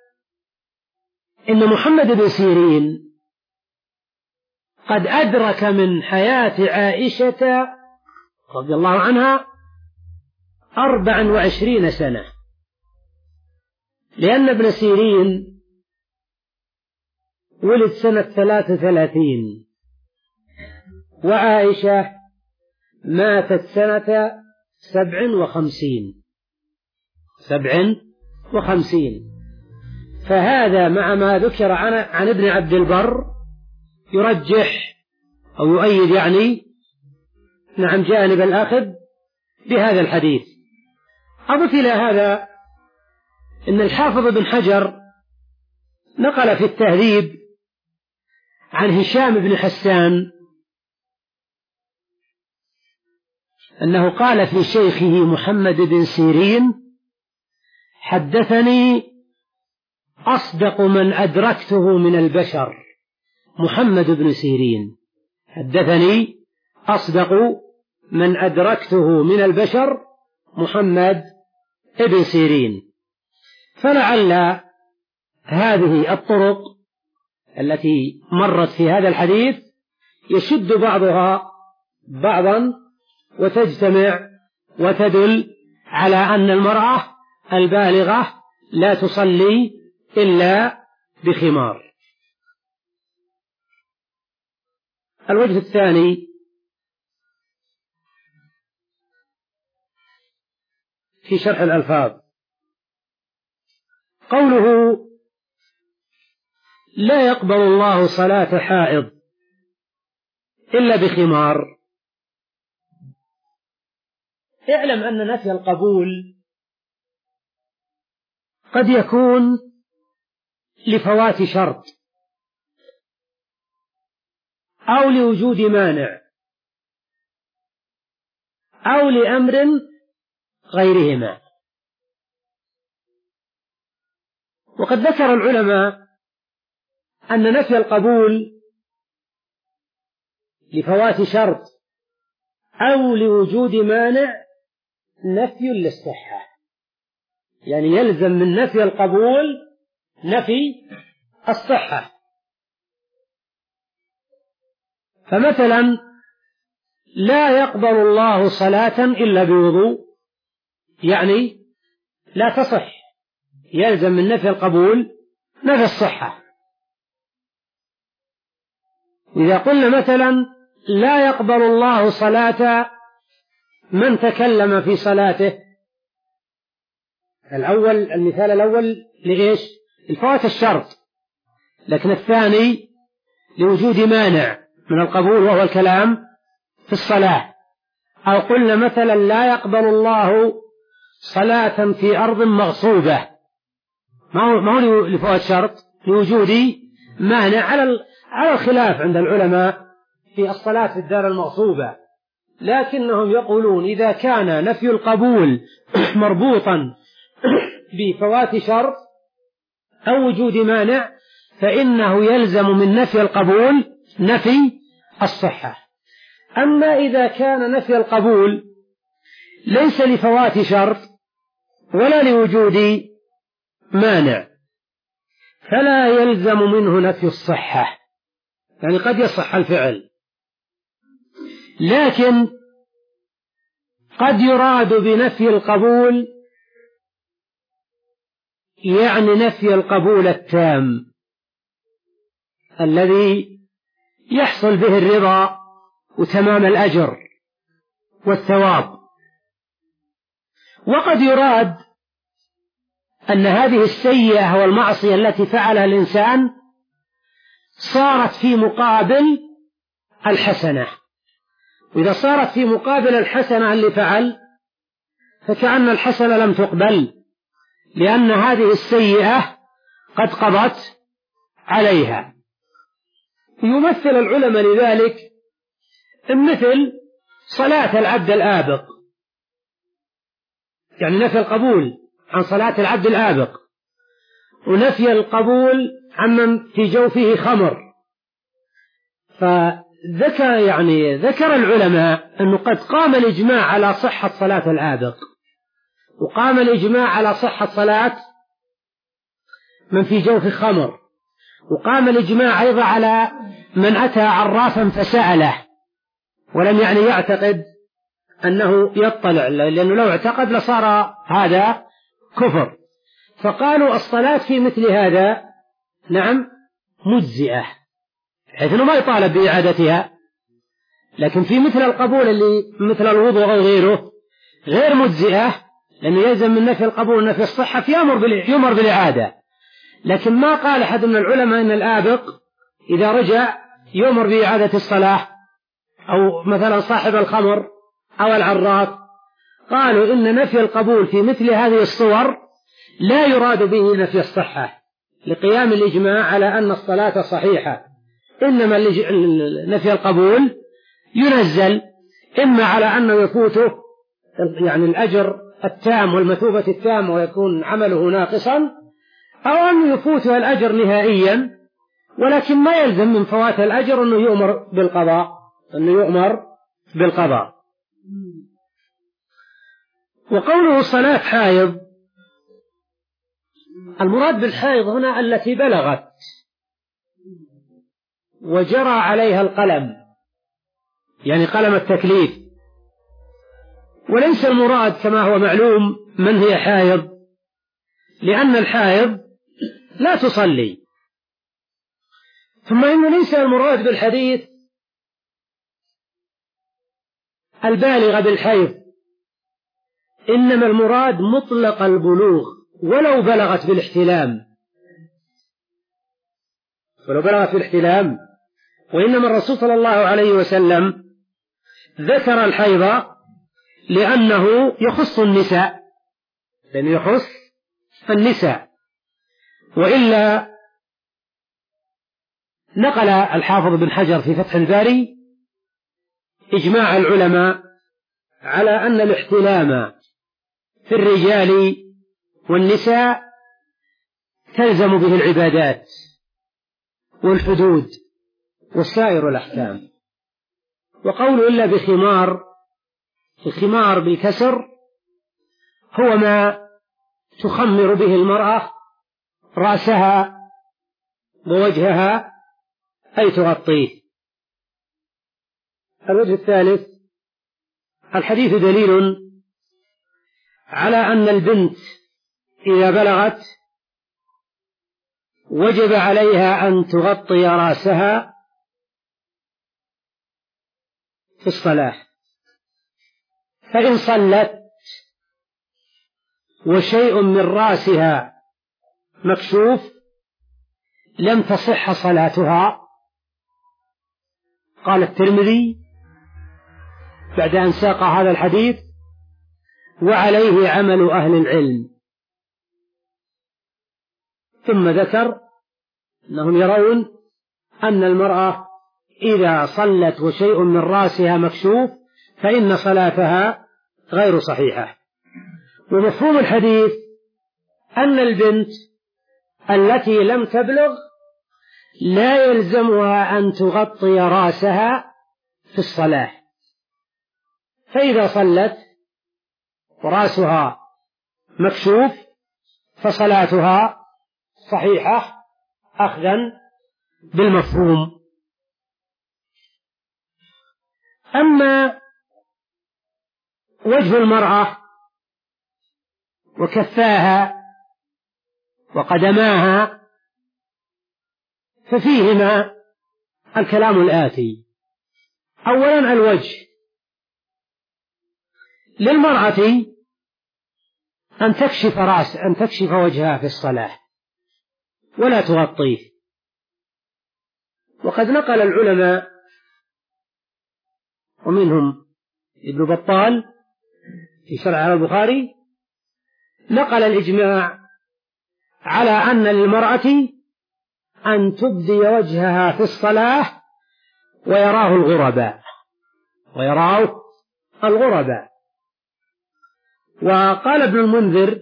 إن محمد بن سيرين قد أدرك من حياة عائشة رضي الله عنها أربع وعشرين سنة، لأن ابن سيرين ولد سنة ثلاث وثلاثين وعائشة ماتت سنة سبع وخمسين سبع وخمسين فهذا مع ما ذكر عن, عن ابن عبد البر يرجح أو يؤيد يعني نعم جانب الأخذ بهذا الحديث. أضف إلى هذا أن الحافظ بن حجر نقل في التهذيب عن هشام بن حسان أنه قال في شيخه محمد بن سيرين: حدثني أصدق من أدركته من البشر محمد بن سيرين، حدثني أصدق من أدركته من البشر محمد بن سيرين. فلعل هذه الطرق التي مرت في هذا الحديث يشد بعضها بعضا وتجتمع وتدل على أن المرأة البالغة لا تصلي إلا بخمار. الوجه الثاني في شرح الألفاظ، قوله: لا يقبل الله صلاة حائض إلا بخمار. اعلم أن نفي القبول قد يكون لفوات شرط أو لوجود مانع أو لأمر غيرهما. وقد ذكر العلماء أن نفي القبول لفوات شرط أو لوجود مانع نفي للصحة، يعني يلزم من نفي القبول نفي الصحة. فمثلا لا يقبل الله صلاة إلا بوضوء، يعني لا تصح، يلزم من نفي القبول نفي الصحة. إذا قلنا مثلا لا يقبل الله صلاة من تكلم في صلاته، الأول المثال الأول لإيش؟ الفوات الشرط، لكن الثاني لوجود مانع من القبول وهو الكلام في الصلاة. أو قلنا مثلا لا يقبل الله صلاة في أرض مغصوبة، ما هو, ما هو لفوات شرط، لوجود مانع على على الخلاف عند العلماء في الصلاة في الدار المغصوبة، لكنهم يقولون إذا كان نفي القبول مربوطا بفوات شرط أو وجود مانع فإنه يلزم من نفي القبول نفي الصحة. أما إذا كان نفي القبول ليس لفوات شرط ولا لوجود مانع فلا يلزم منه نفي الصحة، يعني قد يصح الفعل لكن قد يراد بنفي القبول يعني نفي القبول التام الذي يحصل به الرضا وتمام الأجر والثواب. وقد يراد أن هذه السيئة والمعصية التي فعلها الإنسان صارت في مقابل الحسنة، وإذا صارت في مقابل الحسنة اللي فعل فكأن الحسنة لم تقبل، لأن هذه السيئة قد قضت عليها. يمثل العلماء لذلك مثل صلاة العبد الآبق، يعني نفي القبول عن صلاة العبد الآبق ونفي القبول عمن في جوفه خمر. فذكر يعني ذكر العلماء أنه قد قام الإجماع على صحة صلاة الآبق، وقام الإجماع على صحة صلاة من في جوف خمر، وقام الإجماع أيضا على من أتى عرافا فسأله ولم يعني يعتقد أنه يطلع، لأنه لو اعتقد لصار هذا كفر. فقالوا الصلاة في مثل هذا نعم مجزئة، حيث أنه ما يطالب بإعادتها، لكن في مثل القبول اللي مثل الوضوء أو غيره غير مجزئة، لأنه يلزم من نفي القبول نفي الصحة يؤمر بالإعادة. لكن ما قال أحد من العلماء أن الآبق إذا رجع يؤمر بإعادة الصلاة، أو مثلا صاحب الخمر أو العراف. قالوا إن نفي القبول في مثل هذه الصور لا يراد به نفي الصحة لقيام الإجماع على أن الصلاة صحيحة، إنما نفي القبول ينزل إما على أنه يفوته يعني الأجر التام والمثوبة التامة ويكون عمله ناقصا، أو أنه يفوته الأجر نهائيا، ولكن ما يلزم من فوات الأجر أنه يؤمر بالقضاء أنه يؤمر بالقضاء. وقوله صلاة حائض، المراد بالحائض هنا التي بلغت وجرى عليها القلم، يعني قلم التكليف، وليس المراد كما هو معلوم من هي حائض، لأن الحائض لا تصلي. ثم إنه ليس المراد بالحديث البالغة بالحيض، إنما المراد مطلق البلوغ ولو بلغت بالاحتلام، ولو بلغت بالاحتلام. وإنما الرسول صلى الله عليه وسلم ذكر الحيض لأنه يخص النساء، لأنه يخص النساء. وإلا نقل الحافظ بن حجر في فتح الباري إجماع العلماء على أن الاحتلام في الرجال والنساء تلزم به العبادات والحدود والسائر الأحكام. وقول إلا بخمار، الخمار بالكسر هو ما تخمر به المرأة رأسها ووجهها، أي تغطيه. الوجه الثالث، الحديث دليل على أن البنت إذا بلغت وجب عليها أن تغطي رأسها في الصلاة، فإن صلت وشيء من رأسها مكشوف لم تصح صلاتها. قال الترمذي بعد أن ساق هذا الحديث: وعليه عمل أهل العلم. ثم ذكر أنهم يرون أن المرأة إذا صلت وشيء من رأسها مكشوف فإن صلاتها غير صحيحة. ومفهوم الحديث أن البنت التي لم تبلغ لا يلزمها أن تغطي رأسها في الصلاة، فإذا صلت ورأسها مكشوف فصلاتها صحيحة أخذا بالمفهوم. أما وجه المرأة وكفاها وقدماها ففيهما الكلام الآتي: أولا الوجه، للمرأة أن تكشف رأس أن تكشف وجهها في الصلاة ولا تغطيه. وقد نقل العلماء ومنهم ابن بطال في شرح على البخاري نقل الإجماع على أن للمرأة أن تبدي وجهها في الصلاة ويراه الغرباء ويراه الغرباء. وقال ابن المنذر: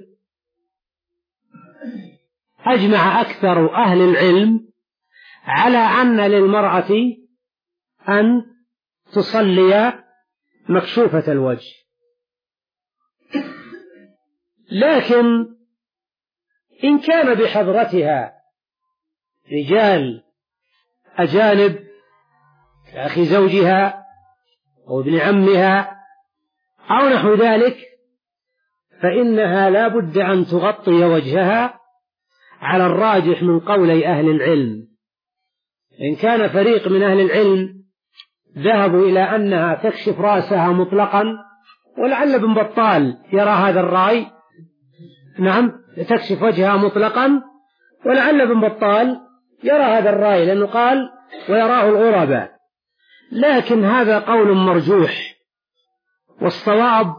أجمع أكثر أهل العلم على أن للمرأة أن تصلي مكشوفة الوجه، لكن إن كان بحضرتها رجال أجانب كأخي زوجها أو ابن عمها أو نحو ذلك فإنها لا بد أن تغطي وجهها على الراجح من قولي أهل العلم. إن كان فريق من أهل العلم ذهبوا إلى أنها تكشف رأسها مطلقا، ولعل ابن بطال يرى هذا الرأي، نعم تكشف وجهها مطلقا، ولعل ابن بطال يرى هذا الرأي لأنه قال ويراه الغرباء، لكن هذا قول مرجوح، والصواب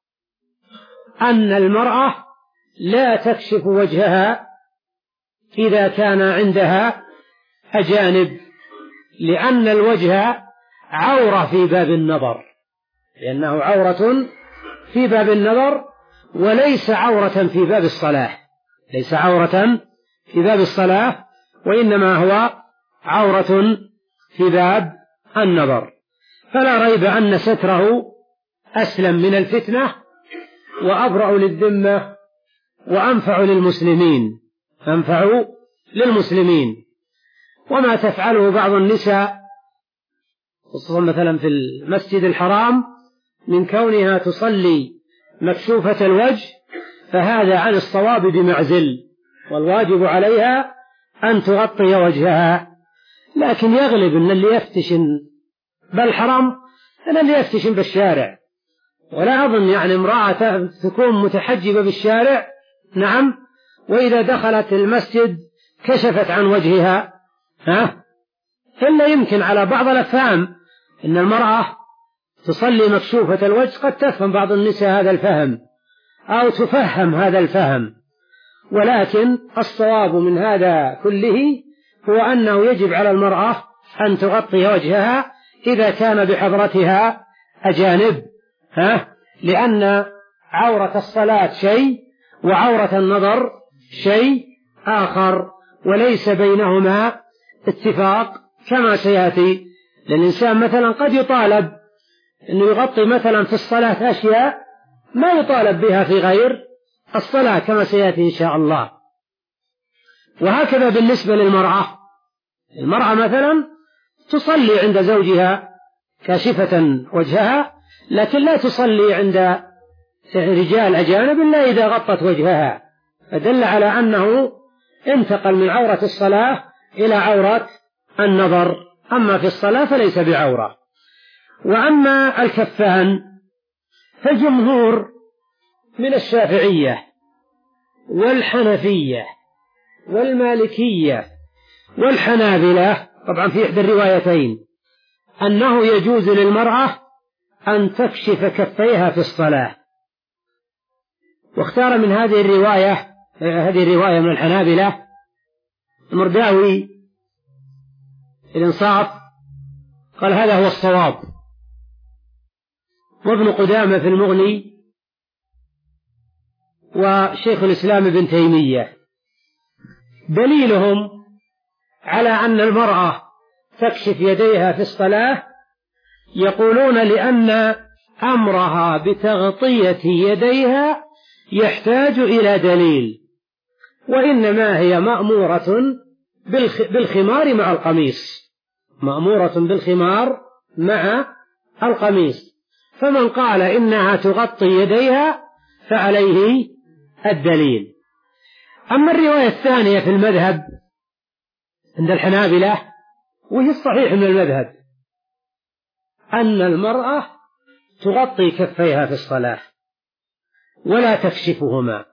أن المرأة لا تكشف وجهها إذا كان عندها أجانب، لأن الوجه عورة في باب النظر، لأنه عورة في باب النظر وليس عورة في باب الصلاة، ليس عورة في باب الصلاة، وإنما هو عورة في باب النظر. فلا ريب أن ستره أسلم من الفتنة وأبرأ للذمة وأنفع للمسلمين، أنفع للمسلمين. وما تفعله بعض النساء خصوصا مثلا في المسجد الحرام من كونها تصلي مكشوفة الوجه فهذا عن الصواب بمعزل، والواجب عليها أن تغطي وجهها. لكن يغلب أن اللي يفتشن بالحرم أن اللي يفتشن بالشارع، ولا أظن يعني امرأة تكون متحجبة بالشارع نعم وإذا دخلت المسجد كشفت عن وجهها، ها إلا يمكن على بعض الأفهام إن المرأة تصلي مكشوفة الوجه، قد تفهم بعض النساء هذا الفهم أو تفهم هذا الفهم، ولكن الصواب من هذا كله هو أنه يجب على المرأة أن تغطي وجهها إذا كان بحضرتها أجانب، ها لأن عورة الصلاة شيء وعورة النظر شيء آخر، وليس بينهما اتفاق كما سيأتي. للإنسان مثلا قد يطالب أنه يغطي مثلا في الصلاة أشياء ما يطالب بها في غير الصلاة كما سيأتي إن شاء الله. وهكذا بالنسبة للمرأة، المرأة مثلا تصلي عند زوجها كاشفة وجهها، لكن لا تصلي عند رجال أجانب إلا إذا غطت وجهها، فدل على أنه انتقل من عورة الصلاة إلى عورة النظر، أما في الصلاة فليس بعورة. وأما الكفان فالجمهور من الشافعية والحنفية والمالكية والحنابلة طبعا في إحدى الروايتين أنه يجوز للمرأة أن تكشف كفيها في الصلاة. واختار من هذه الرواية هذه الرواية من الحنابلة المرداوي الإنصاف قال هذا هو الصواب، وابن قدامة في المغني وشيخ الإسلام ابن تيمية. دليلهم على أن المرأة تكشف يديها في الصلاة يقولون لأن أمرها بتغطية يديها يحتاج إلى دليل، وإنما هي مأمورة بالخمار مع القميص، مأمورة بالخمار مع القميص، فمن قال إنها تغطي يديها فعليه الدليل. أما الرواية الثانية في المذهب عند الحنابلة وهي الصحيح من المذهب أن المرأة تغطي كفيها في الصلاة ولا تكشفهما،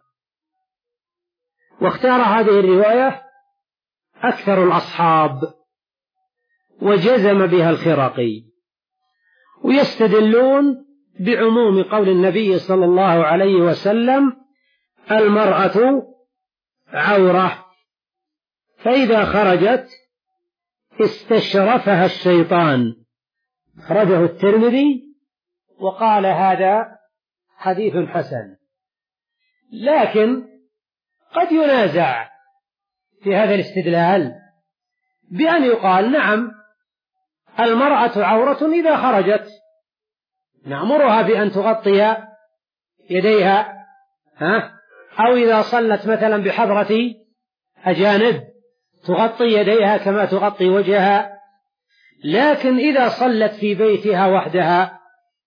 واختار هذه الرواية أكثر الأصحاب وجزم بها الخرقي، ويستدلون بعموم قول النبي صلى الله عليه وسلم المرأة عورة، فإذا خرجت استشرفها الشيطان. أخرجه الترمذي وقال هذا حديث حسن. لكن قد ينازع في هذا الاستدلال بأن يقال نعم المرأة عورة إذا خرجت نأمرها بأن تغطي يديها، ها؟ أو إذا صلت مثلا بحضرة أجانب تغطي يديها كما تغطي وجهها، لكن إذا صلت في بيتها وحدها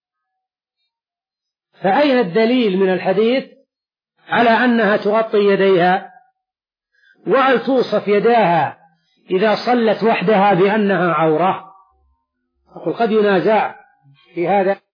فأين الدليل من الحديث على أنها تغطي يديها؟ وهل توصف يداها إذا صلت وحدها بأنها عورة؟ قد ينازع في هذا.